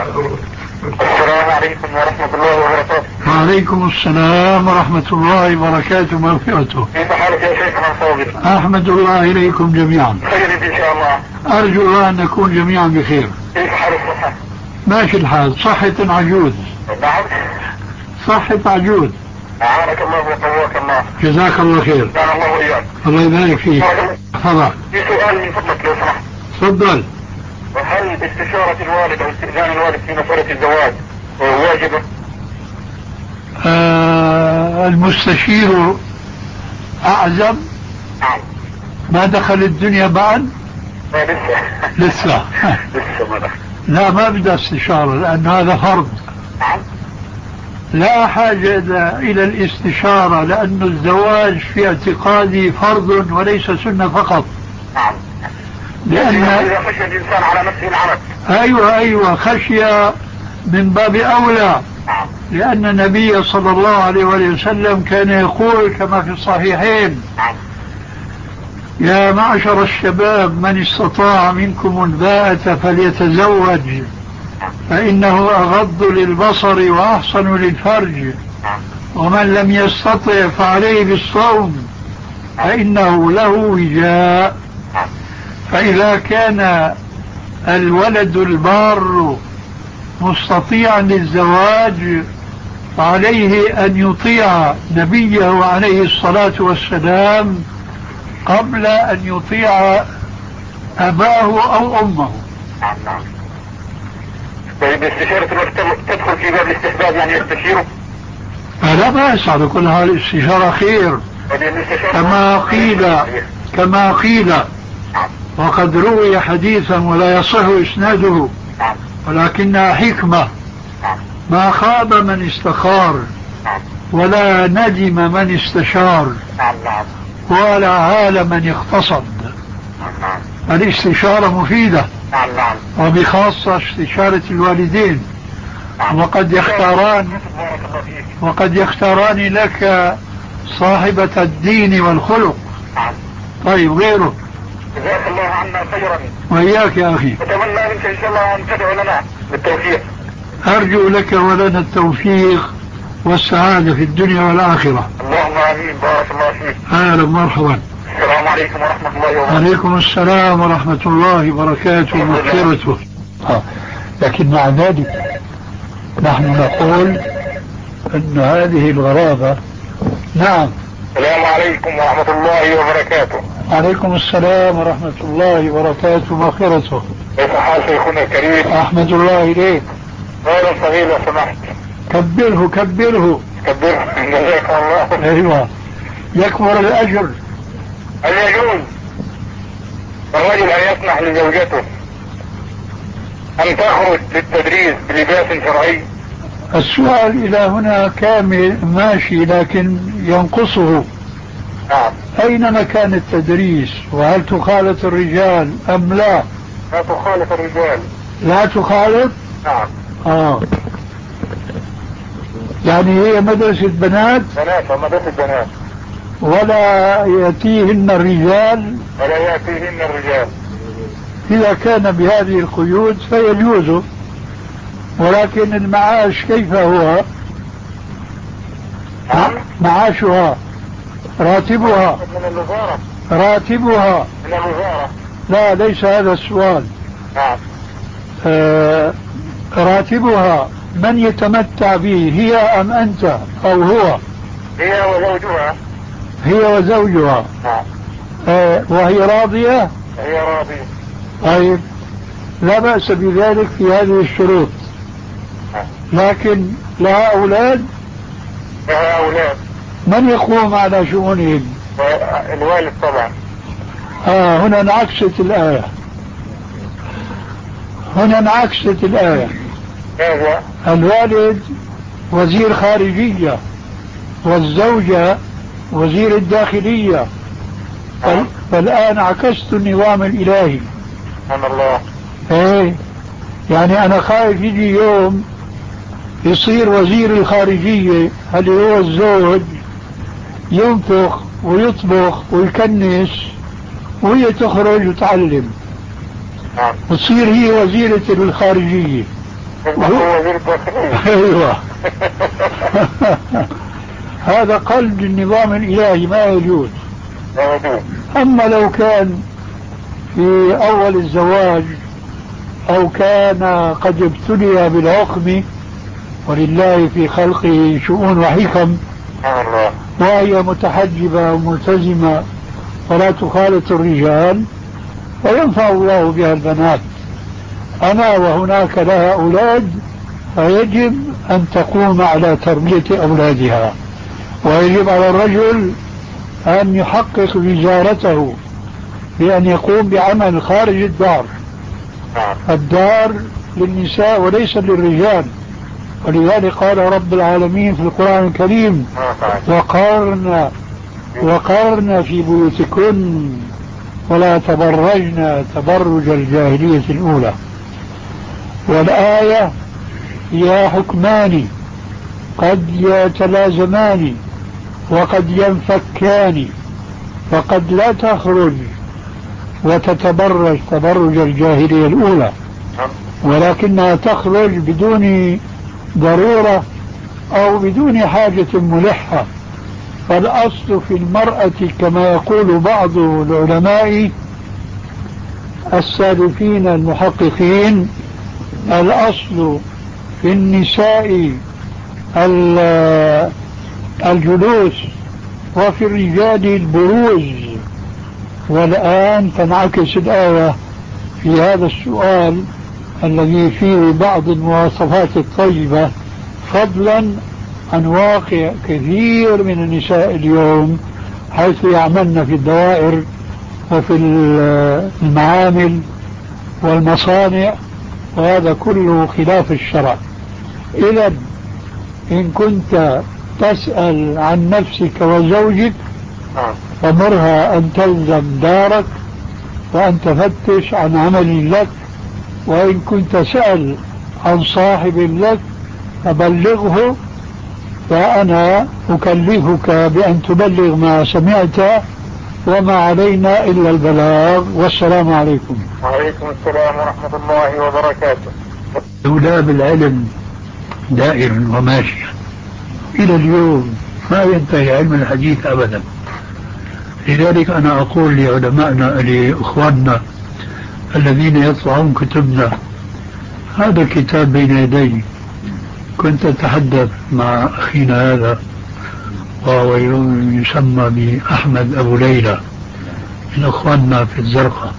السلام عليكم ورحمة الله وبركاته. وعليكم السلام ورحمة الله وبركاته ومغفرته. كيف حالك يا شيخنا صابر؟ أحمد الله إليكم جميعا. خير إن شاء الله. أرجو الله أن نكون جميعا بخير. كيف حال الصحة؟ ماشي الحال. صحة عجوز. نعم. صحة عجوز. أعانك الله وقواك الله. جزاك الله خير. كان الله وإياك. الله يبارك فيك. تفضل. في سؤال من فضلك لو سمحت. تفضل. وهل استشارة الوالد أو استئذان الوالد في مسألة الزواج واجبة؟ آه المستشير أعزم. نعم. ما دخل الدنيا بعد؟ لا لسه. لسه. لسه ما دخل. لا ما بدأ استشارة لأن هذا فرض. نعم. لا حاجة إلى الاستشارة لأن الزواج في اعتقادي فرض وليس سنة فقط. نعم. لأن إذا خشي الإنسان على نفسه العمل. أيوة أيوة خشية من باب أولى. نعم. لأن النبي صلى الله عليه وسلم كان يقول كما في الصحيحين: نعم. يا معشر الشباب من استطاع منكم الباءة فليتزوج فإنه أغض للبصر وأحسن للفرج، ومن لم يستطع فعليه بالصوم فإنه له وجاء. فإذا كان الولد البار مستطيعا للزواج فعليه أن يطيع نبيه عليه الصلاة والسلام قبل أن يطيع أباه أو أمه. نعم. طيب استشارة الوقت تدخل في باب الاستحباب يعني يستشيره؟ فلا بأس على كل حال الاستشارة خير كما قيل كما قيل وقد روي حديثا ولا يصح إسناده ولكنها حكمة: ما خاب من استخار ولا ندم من استشار ولا عال من اقتصد. الاستشارة مفيدة وبخاصة استشارة الوالدين، وقد يختاران وقد يختاران لك صاحبة الدين والخلق. طيب غيره. جزاك الله عنا خيرا. وإياك يا أخي. أتمنى منك إن شاء الله أن تدعو لنا بالتوفيق. أرجو لك ولنا التوفيق والسعادة في الدنيا والآخرة. اللهم آمين. بارك الله فيك. أهلا مرحبا. السلام عليكم ورحمة الله وبركاته. عليكم السلام ورحمة الله وبركاته ومغفرته. آه. لكن مع ذلك نحن نقول أن هذه الغرابة. نعم. السلام عليكم ورحمة الله وبركاته. عليكم السلام ورحمة الله وبركاته ومغفرته. كيف حال شيخنا الكريم؟ أحمد الله إليك. خيرا صغير لو سمحت. كبره كبره كبره جزاكم الله. أيوة يكبر الأجر. هل يجوز الرجل أن يسمح لزوجته أن تخرج للتدريس بلباس شرعي؟ السؤال إلى هنا كامل ماشي لكن ينقصه. نعم. أين مكان التدريس وهل تخالط الرجال أم لا؟ لا تخالط الرجال. لا تخالط؟ نعم. آه يعني هي مدرسة بنات؟ بنات ومدرسة بنات. ولا يأتيهن الرجال؟ ولا يأتيهن الرجال. إذا كان بهذه القيود فيجوز، ولكن المعاش كيف هو؟ نعم. معاشها راتبها من الوزارة. راتبها من الوزارة. لا ليس هذا السؤال. نعم. آه راتبها من يتمتع به، هي أم أنت أو هو؟ هي وزوجها. هي وزوجها. نعم. آه وهي راضية؟ هي راضية. طيب لا بأس بذلك في هذه الشروط. لكن لها أولاد؟ لها أولاد. من يقوم على شؤونهم؟ الوالد طبعا. آه هنا انعكست الآية. هنا انعكست الآية. ماذا؟ الوالد وزير خارجية والزوجة وزير الداخلية. فال... فالآن عكست النظام الإلهي. سبحان الله. ايه يعني أنا خايف يجي يوم يصير وزير الخارجية اللي هو الزوج ينفخ ويطبخ ويكنس وهي تخرج وتعلم. نعم. وتصير هي وزيرة الخارجية. هو وزير الداخلية. ايوه. هذا قلب النظام الإلهي ما يجوز. لا يجوز. أما لو كان في أول الزواج أو كان قد ابتلي بالعقم، ولله في خلقه شؤون وحكم، سبحان الله، وهي متحجبة وملتزمة ولا تخالط الرجال، وينفع الله بها البنات. أنا وهناك لها أولاد، فيجب أن تقوم على تربية أولادها، ويجب على الرجل أن يحقق وزارته بأن يقوم بعمل خارج الدار. الدار للنساء وليس للرجال، ولذلك قال رب العالمين في القرآن الكريم: وقرن وقرن في بيوتكن ولا تبرجن تبرج الجاهلية الأولى. والآية هي حكمان قد يتلازمان وقد ينفكان، فقد لا تخرج وتتبرج تبرج الجاهلية الأولى، ولكنها تخرج بدون ضرورة أو بدون حاجة ملحة. فالأصل في المرأة كما يقول بعض العلماء السالفين المحققين، الأصل في النساء الجلوس وفي الرجال البروز. والآن تنعكس الآية في هذا السؤال الذي فيه بعض المواصفات الطيبة، فضلا عن واقع كثير من النساء اليوم حيث يعملن في الدوائر وفي المعامل والمصانع، وهذا كله خلاف الشرع. إذا إن كنت تسأل عن نفسك وزوجك فمرها أن تلزم دارك وأن تفتش عن عمل لك، وإن كنت سأل عن صاحب لك فبلغه، فأنا أكلفك بأن تبلغ ما سمعت، وما علينا إلا البلاغ. والسلام عليكم. وعليكم السلام ورحمة الله وبركاته. دولاب العلم دائر وماشي إلى اليوم، ما ينتهي علم الحديث أبدا، لذلك أنا أقول لعلمائنا لإخواننا الذين يطبعون كتبنا، هذا الكتاب بين يدي. كنت أتحدث مع أخينا هذا وهو يسمى بأحمد أبو ليلى من أخواننا في الزرقاء،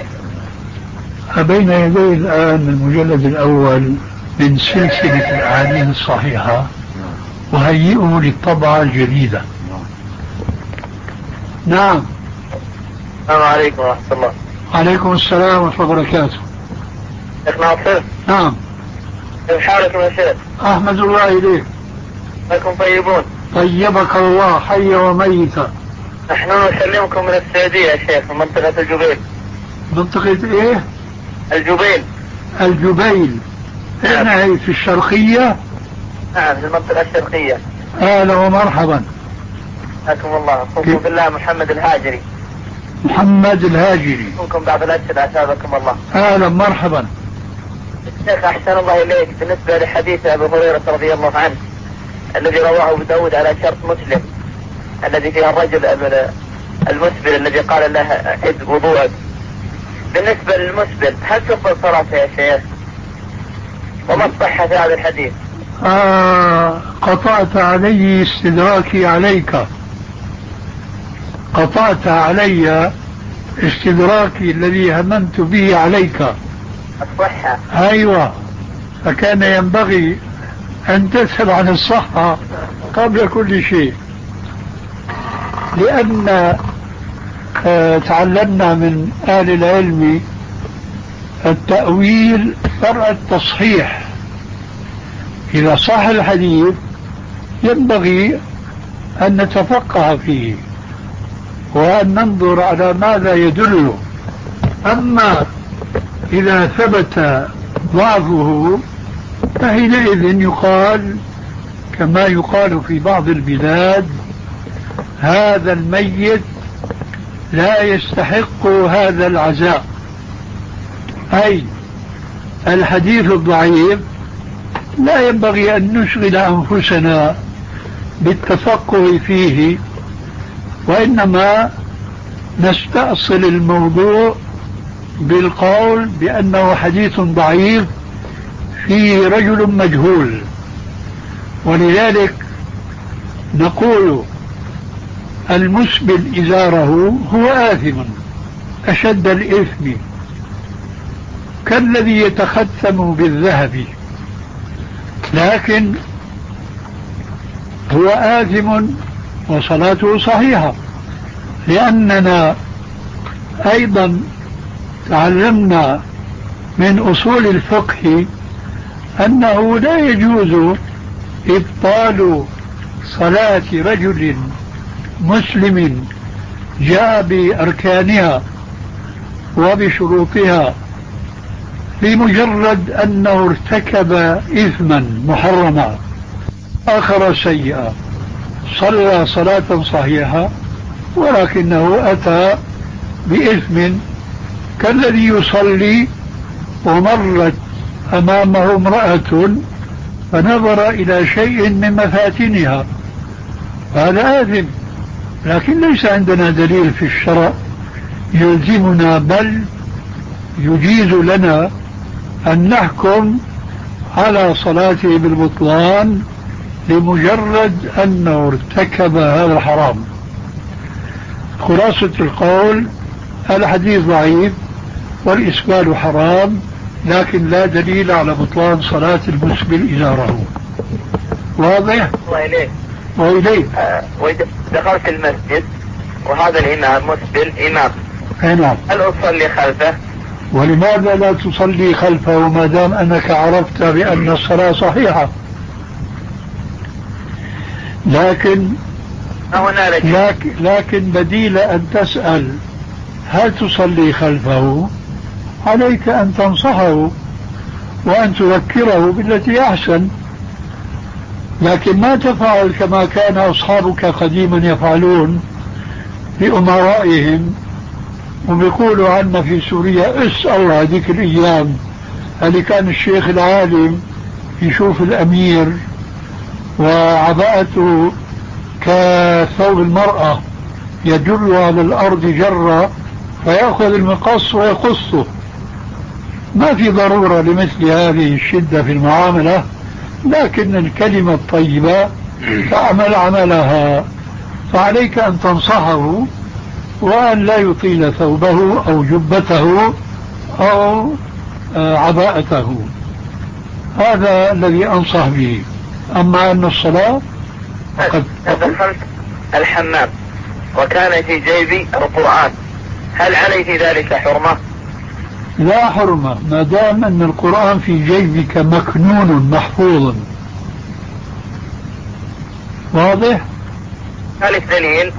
بين يدي الآن المجلد الأول من سلسلة الأحاديث الصحيحة، وهيئه للطبعة الجديدة. نعم. السلام عليكم ورحمة الله. عليكم السلام ورحمة الله وبركاته. شيخ ناصر. نعم. كيف حالكم يا شيخ؟ أحمد الله إليك. أنكم طيبون؟ طيبك الله حي وميتا. نحن نسلمكم من السعودية يا شيخ، من منطقة الجبيل. منطقة إيه؟ الجبيل. الجبيل. نعم. هنا في الشرقية؟ نعم في المنطقة الشرقية. أهلا ومرحبا. حياكم الله. أخوكم بالله محمد الهاجري. محمد الهاجري. أخوكم بعض الأسئلة أثابكم الله. أهلا مرحبا. الشيخ أحسن الله إليك، بالنسبة لحديث أبي هريرة رضي الله عنه الذي رواه أبو داود على شرط مسلم، الذي فيها الرجل المسبل الذي قال له عد وضوءك، بالنسبة للمسبل هل تقبل صلاته يا شيخ؟ وما الصحة في هذا الحديث؟ آه قطعت علي استدراكي عليك، قطعت علي استدراكي الذي هممت به عليك. الصحة. أيوة، فكان ينبغي أن تسأل عن الصحة قبل كل شيء، لأن آه تعلمنا من أهل العلم التأويل فرع التصحيح. إذا صح الحديث ينبغي أن نتفقه فيه وأن ننظر على ماذا يدل. أما إذا ثبت ضعفه فحينئذ يقال كما يقال في بعض البلاد: هذا الميت لا يستحق هذا العزاء. أي الحديث الضعيف لا ينبغي أن نشغل أنفسنا بالتفقه فيه، وإنما نستأصل الموضوع بالقول بأنه حديث ضعيف فيه رجل مجهول. ولذلك نقول: المسبل إزاره هو آثم أشد الإثم كالذي يتختم بالذهب، لكن هو آثم وصلاته صحيحة، لأننا أيضا تعلمنا من أصول الفقه أنه لا يجوز إبطال صلاة رجل مسلم جاء بأركانها وبشروطها بمجرد أنه ارتكب إثما محرما آخر سيئا، صلى صلاة صحيحة ولكنه أتى بإثم كالذي يصلي ومرت أمامه امرأة فنظر إلى شيء من مفاتنها، هذا آثم. لكن ليس عندنا دليل في الشرع يلزمنا، بل يجيز لنا أن نحكم على صلاته بالبطلان لمجرد أنه ارتكب هذا الحرام. خلاصة القول: الحديث ضعيف والإسبال حرام، لكن لا دليل على بطلان صلاة المسبل إزاره. واضح؟ وإليه وإليه آه وإذا دخلت المسجد وهذا الإمام مسبل إمام، نعم، هل أصلي خلفه؟ ولماذا لا تصلي خلفه ما دام أنك عرفت بأن الصلاة صحيحة؟ لكن لكن, لكن بديل أن تسأل هل تصلي خلفه، عليك أن تنصحه وأن تذكره بالتي أحسن، لكن ما تفعل كما كان أصحابك قديما يفعلون بأمرائهم، وبيقولوا عنا في سوريا اسأل هذيك الأيام اللي كان الشيخ العالم يشوف الأمير وعباءته كثوب المرأة يجر على الأرض جرة فيأخذ المقص ويقصه. ما في ضرورة لمثل هذه الشدة في المعاملة، لكن الكلمة الطيبة تعمل عملها. فعليك أن تنصحه وأن لا يطيل ثوبه أو جبته أو عباءته. هذا الذي أنصح به. أما أن الصلاة فقد دخلت الحمام وكان في جيبي القرآن، هل علي في ذلك حرمة؟ لا حرمة، ما دام أن القرآن في جيبك مكنون محفوظ. واضح؟ ذلك دليل؟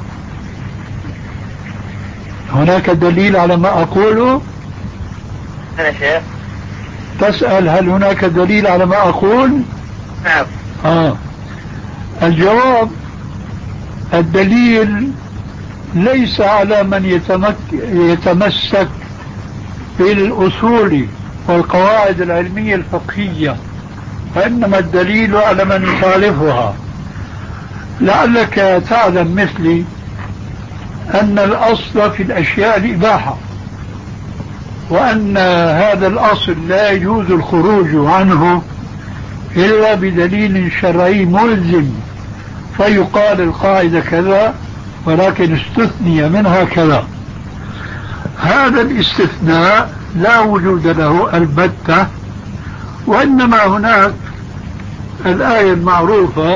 هناك دليل على ما أقوله؟ أنا شيخ تسأل هل هناك دليل على ما أقول؟ نعم. آه. الجواب: الدليل ليس على من يتمك يتمسك بالأصول والقواعد العلمية الفقهية، وإنما الدليل على من يخالفها. لعلك تعلم مثلي أن الأصل في الأشياء الإباحة، وأن هذا الأصل لا يجوز الخروج عنه إلا بدليل شرعي ملزم، فيقال القاعدة كذا ولكن استثني منها كذا. هذا الاستثناء لا وجود له البتة، وإنما هناك الآية المعروفة: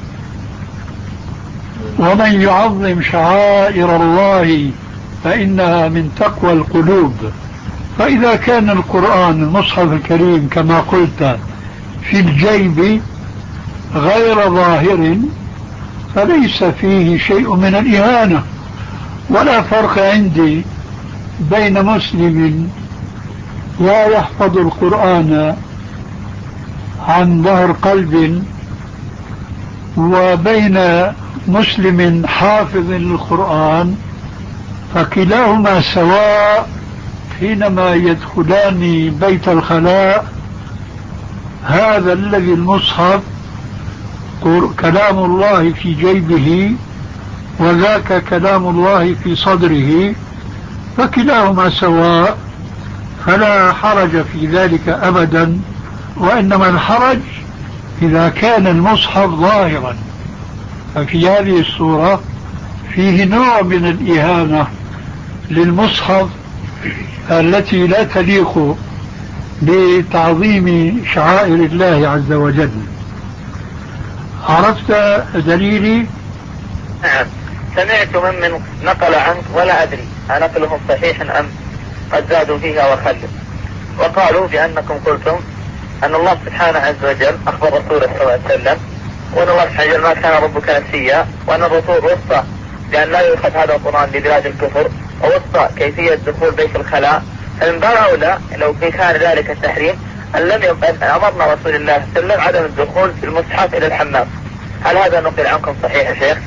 ومن يعظم شعائر الله فإنها من تقوى القلوب. فإذا كان القرآن المصحف الكريم كما قلت في الجيب غير ظاهر فليس فيه شيء من الإهانة. ولا فرق عندي بين مسلم لا يحفظ القرآن عن ظهر قلب وبين مسلم حافظ للقرآن، فكلاهما سواء حينما يدخلان بيت الخلاء. هذا الذي المصحف كلام الله في جيبه وذاك كلام الله في صدره، فكلاهما سواء، فلا حرج في ذلك أبدا. وإنما الحرج إذا كان المصحف ظاهرا، ففي هذه الصورة فيه نوع من الإهانة للمصحف التي لا تليق بتعظيم شعائر الله عز وجل. عرفت دليلي؟ نعم. سمعت من من نقل عنك ولا أدري أنقلهم صحيح أم قد زادوا فيها وخلوا، وقالوا بأنكم قلتم أن الله سبحانه عز وجل أخبر رسوله صلى الله عليه وسلم وأن الله سبحانه وتعالى ما كان ربك نسيا، وأن الرسول وصى بأن لا يؤخذ هذا القرآن لبلاد الكفر، ووصى كيفية دخول بيت الخلاء. فمن باب أولى لو في كان ذلك التحريم أن لم يبقى أمرنا رسول الله صلى الله عليه وسلم عدم الدخول في المصحف إلى الحمام. هل هذا نقل عنكم صحيح يا شيخ؟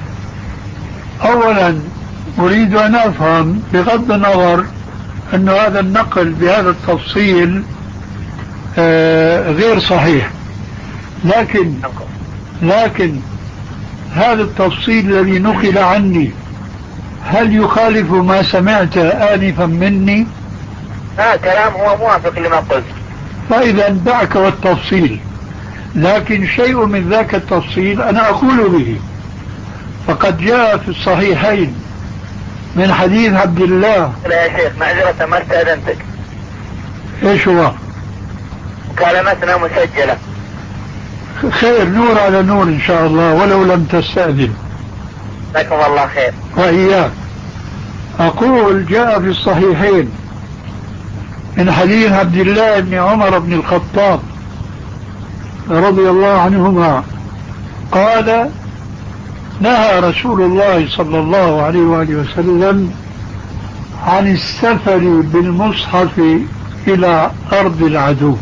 أولا أريد أن أفهم بغض النظر أن هذا النقل بهذا التفصيل آه غير صحيح، لكن لكن هذا التفصيل الذي نقل عني هل يخالف ما سمعت آنفا مني؟ لا، كلام هو موافق لما قلت. فإذا دعك والتفصيل، لكن شيء من ذاك التفصيل أنا أقول به. فقد جاء في الصحيحين من حديث عبد الله. لا يا شيخ معذرة ما استأذنتك. ايش هو؟ مكالمتنا مسجلة. خير، نور على نور ان شاء الله ولو لم تستأذن. جزاكم الله خير. وإياك. أقول جاء في الصحيحين من حديث عبد الله بن عمر بن الخطاب رضي الله عنهما قال: نهى رسول الله صلى الله عليه وآله وسلم عن السفر بالمصحف إلى أرض العدو.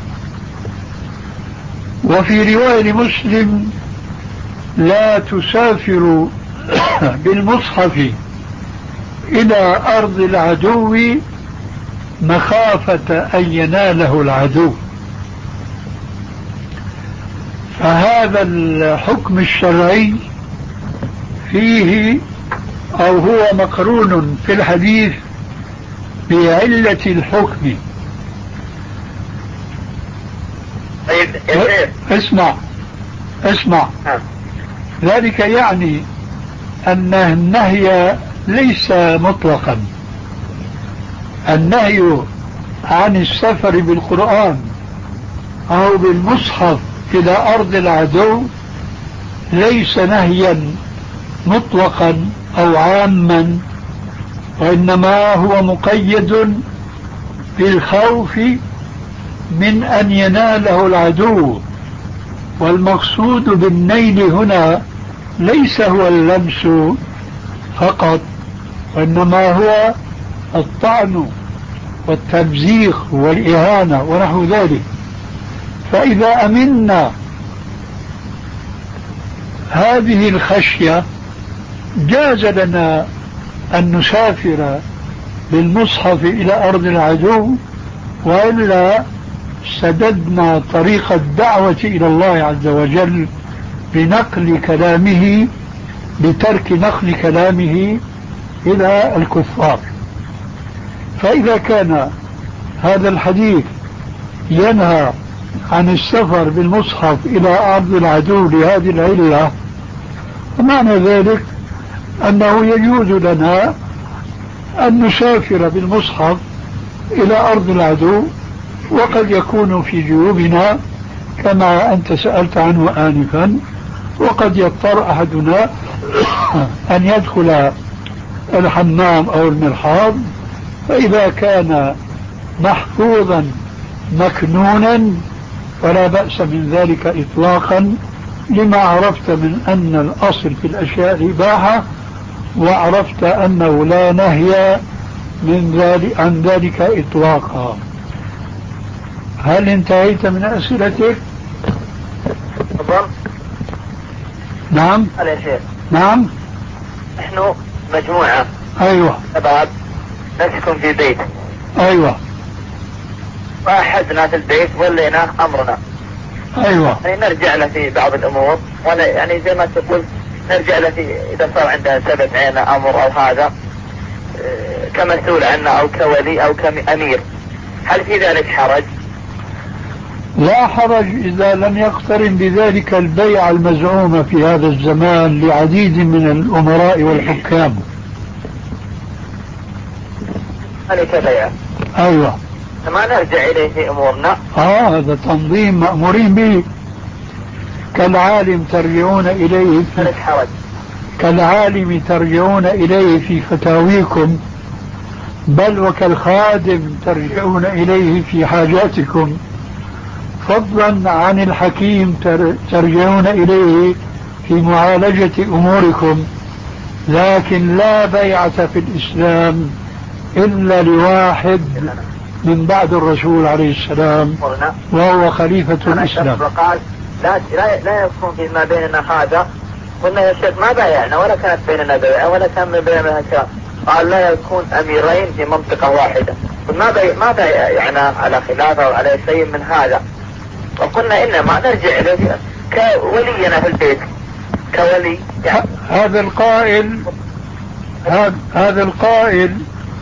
وفي رواية لمسلم: لا تسافر بالمصحف إلى أرض العدو مخافة أن يناله العدو. فهذا الحكم الشرعي فيه أو هو مقرون في الحديث بعلة الحكم. طيب يا شيخ اسمع اسمع ذلك يعني أن النهي ليس مطلقا. النهي عن السفر بالقرآن أو بالمصحف إلى أرض العدو ليس نهيا مطلقا أو عاما، وإنما هو مقيد بالخوف من أن يناله العدو. والمقصود بالنيل هنا ليس هو اللمس فقط، وإنما هو الطعن والتمزيق والإهانة ونحو ذلك. فإذا أمنا هذه الخشية جاز لنا أن نسافر بالمصحف إلى أرض العدو، وإلا سددنا طريق الدعوة إلى الله عز وجل بنقل كلامه بترك نقل كلامه إلى الكفار. فإذا كان هذا الحديث ينهى عن السفر بالمصحف إلى أرض العدو لهذه العلة، فمعنى ذلك أنه يجوز لنا أن نسافر بالمصحف إلى أرض العدو، وقد يكون في جيوبنا كما أنت سألت عنه آنفا، وقد يضطر أحدنا أن يدخل الحمام أو المرحاض، فإذا كان محفوظا مكنونا فلا بأس من ذلك إطلاقا، لما عرفت من أن الأصل في الأشياء الإباحة، وعرفت أنه لا نهي من ذلك عن ذلك إطلاقا. هل انتهيت من أسئلتك؟ تفضل. نعم. يا شيخ. نعم. نحن مجموعة. أيوة. شباب نسكن في بيت. أيوة. وأحدنا في البيت ولينا أمرنا. أيوة. يعني نرجع له في بعض الأمور، ولا يعني زي ما تقول نرجع له في إذا صار عندنا سبب معنا أمر أو هذا كمسؤول عنا أو كولي أو كأمير، هل في ذلك حرج؟ لا حرج إذا لم يقترن بذلك البيع المزعوم في هذا الزمان لعديد من الأمراء والحكام. ذلك بيع. أيوة. ما نرجع إليه في أمورنا. آه هذا تنظيم مأمورين به، كالعالم ترجعون إليه في حرج. كالعالم ترجعون إليه في فتاويكم، بل وكالخادم ترجعون إليه في حاجاتكم، فضلا عن الحكيم ترجعون إليه في معالجة أموركم. لكن لا بيعة في الإسلام إلا لواحد من بعد الرسول عليه السلام، وهو خليفة الإسلام. وقال لا لا يكون فيما بيننا هذا. قلنا يا شيخ ما بايعنا ولا كانت بيننا بيعة ولا كان من بيننا كلام. قال لا يكون أميرين في منطقة واحدة. ما بي ما بايعنا على خلافه أو على شيء من هذا. وقلنا إنما نرجع إليه كولينا في البيت كولي. يعني هذا القائل هذا القائل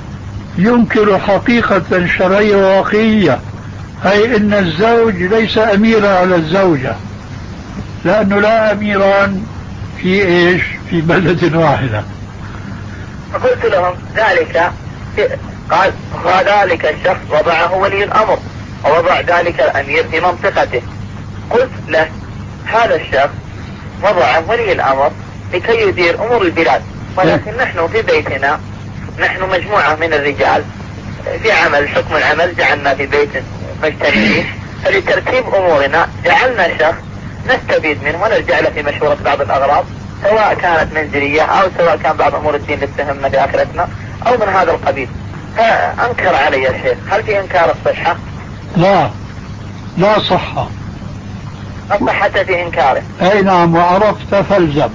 ينكر حقيقة شرعية وواقعية، أي إن الزوج ليس أميرا على الزوجة، لأنه لا أميران في إيش في بلدة واحدة. فقلت لهم ذلك، قال وذلك الشخص وضعه ولي الأمر ووضع ذلك الأمير في منطقته. قلت له هذا الشخص وضعه ولي الأمر لكي يدير أمور البلاد، ولكن نحن في بيتنا نحن مجموعة من الرجال في عمل حكم العمل جعلنا في بيت مجتمعين، فلترتيب أمورنا جعلنا شخص نستفيد منه ونرجع له في مشورة بعض الأغراض، سواء كانت منزلية أو سواء كان بعض أمور الدين اللي تهمنا بآخرتنا أو من هذا القبيل. فأنكر علي يا شيخ، هل في إنكار الصحة؟ لا لا صحة. الصحة في إنكاره. أي نعم، وعرفت فالزم.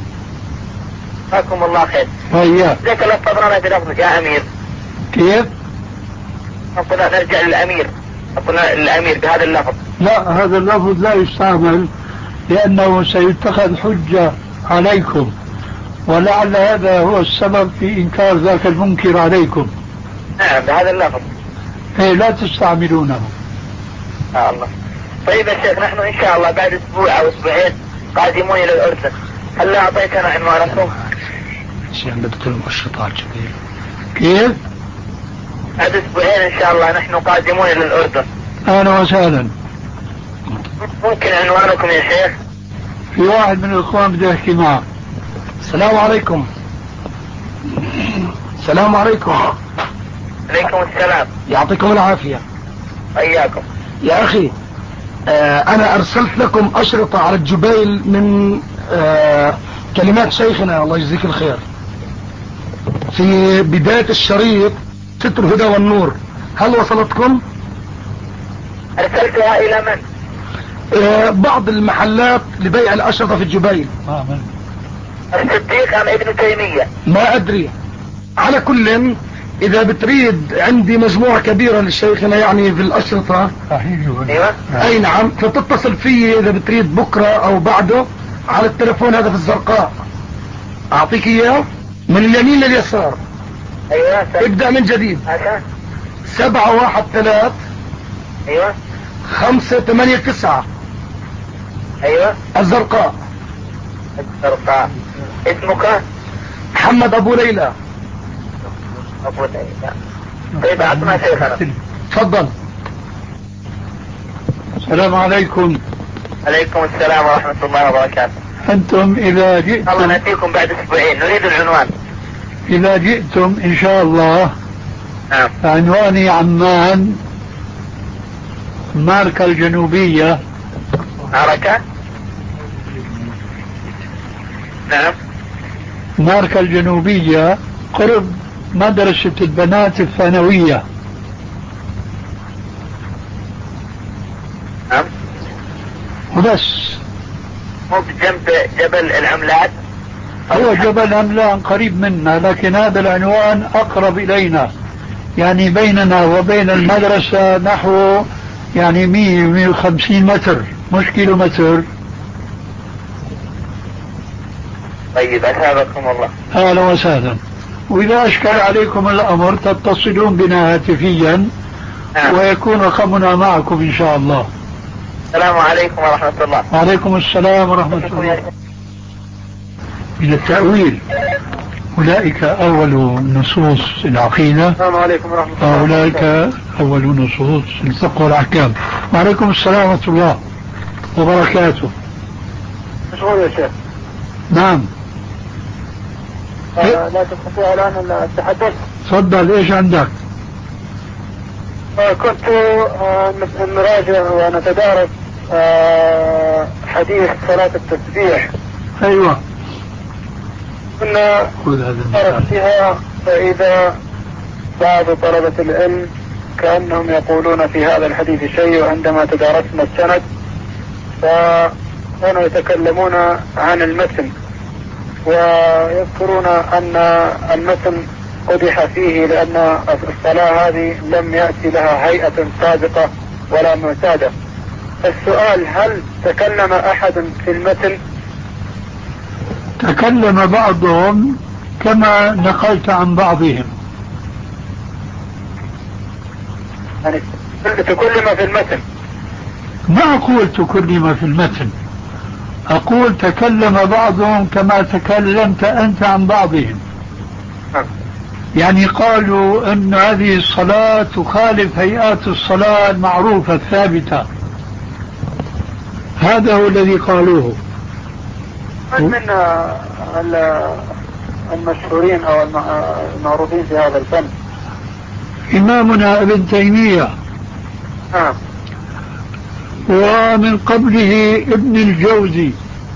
جزاكم الله خير. طيب. ذاك الاستضرار في لفظ يا أمير. كيف؟ قلنا نرجع للأمير، قلنا الأمير بهذا اللفظ. لا، هذا اللفظ لا يستعمل، لأنه سيتخذ حجة عليكم، ولعل هذا هو السبب في إنكار ذاك المنكر عليكم. نعم بهذا اللفظ. إيه لا تستعملونه. آه الله. طيب يا شيخ، نحن إن شاء الله بعد أسبوع أو أسبوعين قادمون إلى الأردن، هل أعطيتنا عنوانكم؟ شيخ بدكم الشطار كبير. كيف؟ بعد أسبوعين إن شاء الله نحن قادمون إلى الأردن. أهلا وسهلا. ممكن عنوانكم يا شيخ؟ في واحد من الإخوان بده يحكي معه. السلام عليكم. السلام عليكم. عليكم السلام. يعطيكم العافية. إياكم. يا أخي آه أنا أرسلت لكم أشرطة على الجبيل من آه كلمات شيخنا الله يجزيك الخير في بداية الشريط ستر الهدى والنور، هل وصلتكم؟ أرسلتها إلى من؟ آه بعض المحلات لبيع الأشرطة في الجبيل. آه من؟ الصديق أم ابن تيمية؟ ما أدري. على كل إذا بتريد عندي مجموعة كبيرة للشيخنا يعني في الأشرطة. أيوة. أي نعم، فتتصل فيه إذا بتريد بكرة أو بعده على التلفون هذا في الزرقاء، أعطيك إياه من اليمين لليسار. أيوة. ابدأ من جديد. هذا. سبعة واحد ثلاث. أيوة. خمسة ثمانية تسعة. أيوة. الزرقاء. الزرقاء. اسمك؟ محمد أبو ليلى. أبو ليلى. طيب أعطنا شيخنا. تفضل. السلام عليكم. عليكم السلام ورحمة الله وبركاته. أنتم إذا الله جئتم نأتيكم بعد أسبوعين، نريد العنوان. إذا جئتم إن شاء الله نعم. عنواني عمان، ماركا الجنوبية. معركة. نعم. ماركا الجنوبية قرب مدرسة البنات الثانوية. نعم. وبس. مو بجنب جبل العملات؟ هو جبل أملان قريب منا، لكن هذا العنوان أقرب إلينا، يعني بيننا وبين المدرسة نحو يعني مية مية وخمسين متر، مش كيلو متر. طيب أثابكم الله. أهلا وسهلا. وإذا أشكل عليكم الأمر تتصلون بنا هاتفيا نعم. ويكون رقمنا معكم إن شاء الله. السلام عليكم ورحمة الله. وعليكم السلام ورحمة الله. من التأويل، أولئك أول نصوص العقيدة. السلام عليكم ورحمة الله. أولئك أول نصوص الفقه والأحكام. وعليكم السلام ورحمة الله وبركاته. مشغول يا شيخ. نعم. آه لا تستطيع الآن التحدث. تفضل، إيش عندك؟ آه كنت آه نراجع ونتدارس آه حديث صلاة التسبيح. أيوة. كنا خذ هذا المثال. فيها فإذا بعض طلبة العلم كأنهم يقولون في هذا الحديث شيء، وعندما تدارسنا السند فكانوا يتكلمون عن المتن ويذكرون أن المتن قدح فيه لأن الصلاة هذه لم يأتي لها هيئة سابقة ولا معتادة. السؤال: هل تكلم أحد في المتن؟ تكلم بعضهم كما نقلت عن بعضهم. يعني تكلم في المتن؟ ما أقول تكلم في المتن، أقول تكلم بعضهم كما تكلمت أنت عن بعضهم. يعني قالوا أن هذه الصلاة تخالف هيئات الصلاة المعروفة الثابتة، هذا هو الذي قالوه. من من المشهورين أو المعروفين في هذا الفن؟ إمامنا ابن تيمية. نعم. ومن قبله ابن الجوزي.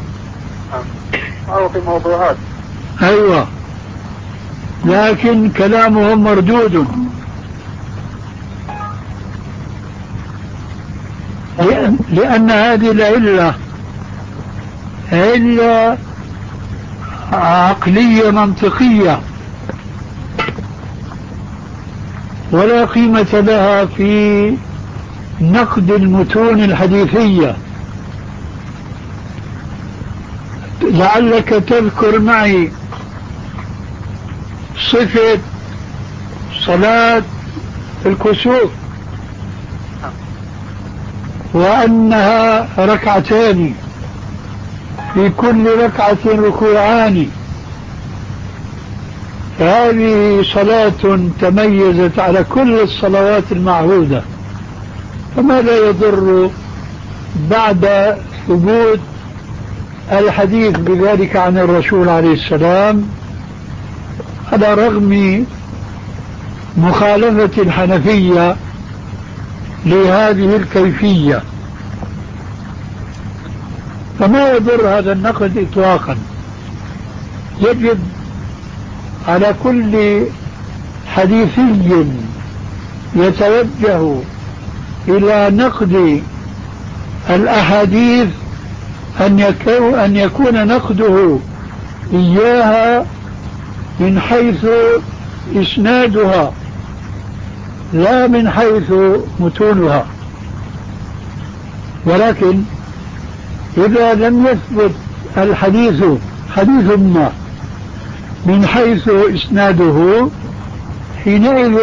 أو في موضوعات. أيوة، لكن كلامهم مردود، لأن, لأن هذه العلة علة عقلية منطقية ولا قيمة لها في نقد المتون الحديثية. لعلك تذكر معي صفة صلاة الكسوف وأنها ركعتان في كل ركعة ركوعان، فهذه صلاة تميزت على كل الصلوات المعهودة، فما لا يضر بعد ثبوت الحديث بذلك عن الرسول عليه السلام، على رغم مخالفة الحنفية لهذه الكيفية، فما يضر هذا النقد إطلاقا. يجب على كل حديثي يتوجه إلى نقد الأحاديث أن يكون, أن يكون نقده إياها من حيث إسنادها لا من حيث متونها. ولكن إذا لم يثبت الحديث حديث ما من حيث إسناده، حينئذ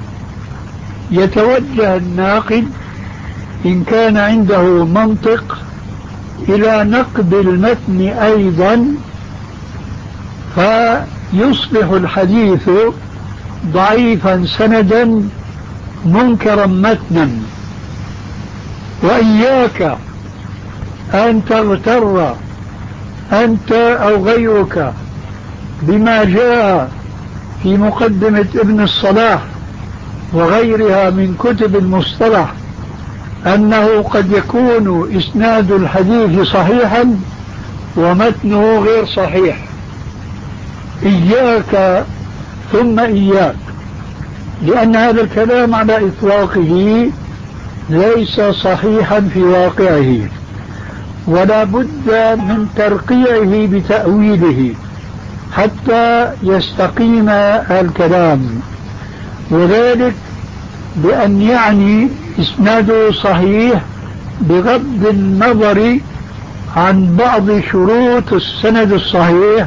يتوجه الناقد إن كان عنده منطق إلى نقد المتن أيضا، فيصبح الحديث ضعيفا سندا منكرا متنا. وإياك أن تغتر أنت أو غيرك بما جاء في مقدمة ابن الصلاح وغيرها من كتب المصطلح أنه قد يكون إسناد الحديث صحيحا ومتنه غير صحيح. إياك ثم إياك، لأن هذا الكلام على إطلاقه ليس صحيحا في واقعه، ولا بد من ترقيعه بتأويله حتى يستقيم الكلام، وذلك بأن يعني إسناده صحيح بغض النظر عن بعض شروط السند الصحيح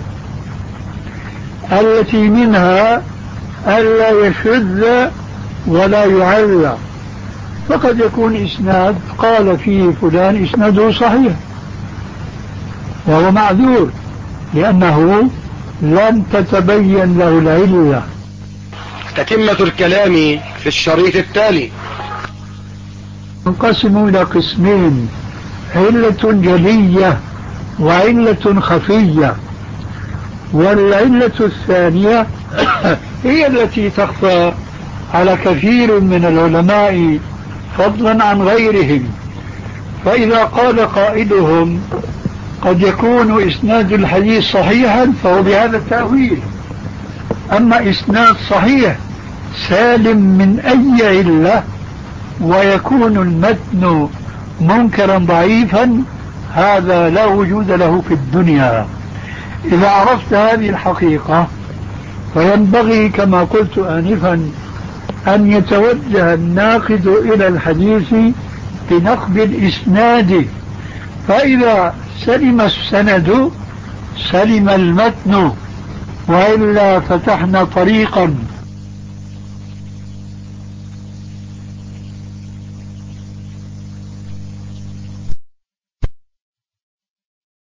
التي منها ألا يشذ ولا يعل. فقد يكون إسناد قال فيه فلان إسناده صحيح وهو معذور لأنه لم تتبين له العلة. تتمة الكلام في الشريط التالي. انقسموا إلى قسمين: علة جلية وعلة خفية. والعلة الثانية هي التي تخفى على كثير من العلماء فضلا عن غيرهم. فإذا قال قائلهم قد يكون إسناد الحديث صحيحا فهو بهذا التأويل، أما إسناد صحيح سالم من أي علة ويكون المتن منكرا ضعيفا، هذا لا وجود له في الدنيا. إذا عرفت هذه الحقيقة فينبغي كما قلت آنفا أن يتوجه الناقد إلى الحديث بنقد الإسناد، فإذا سلم السند سلم المتن، وإلا فتحنا طريقا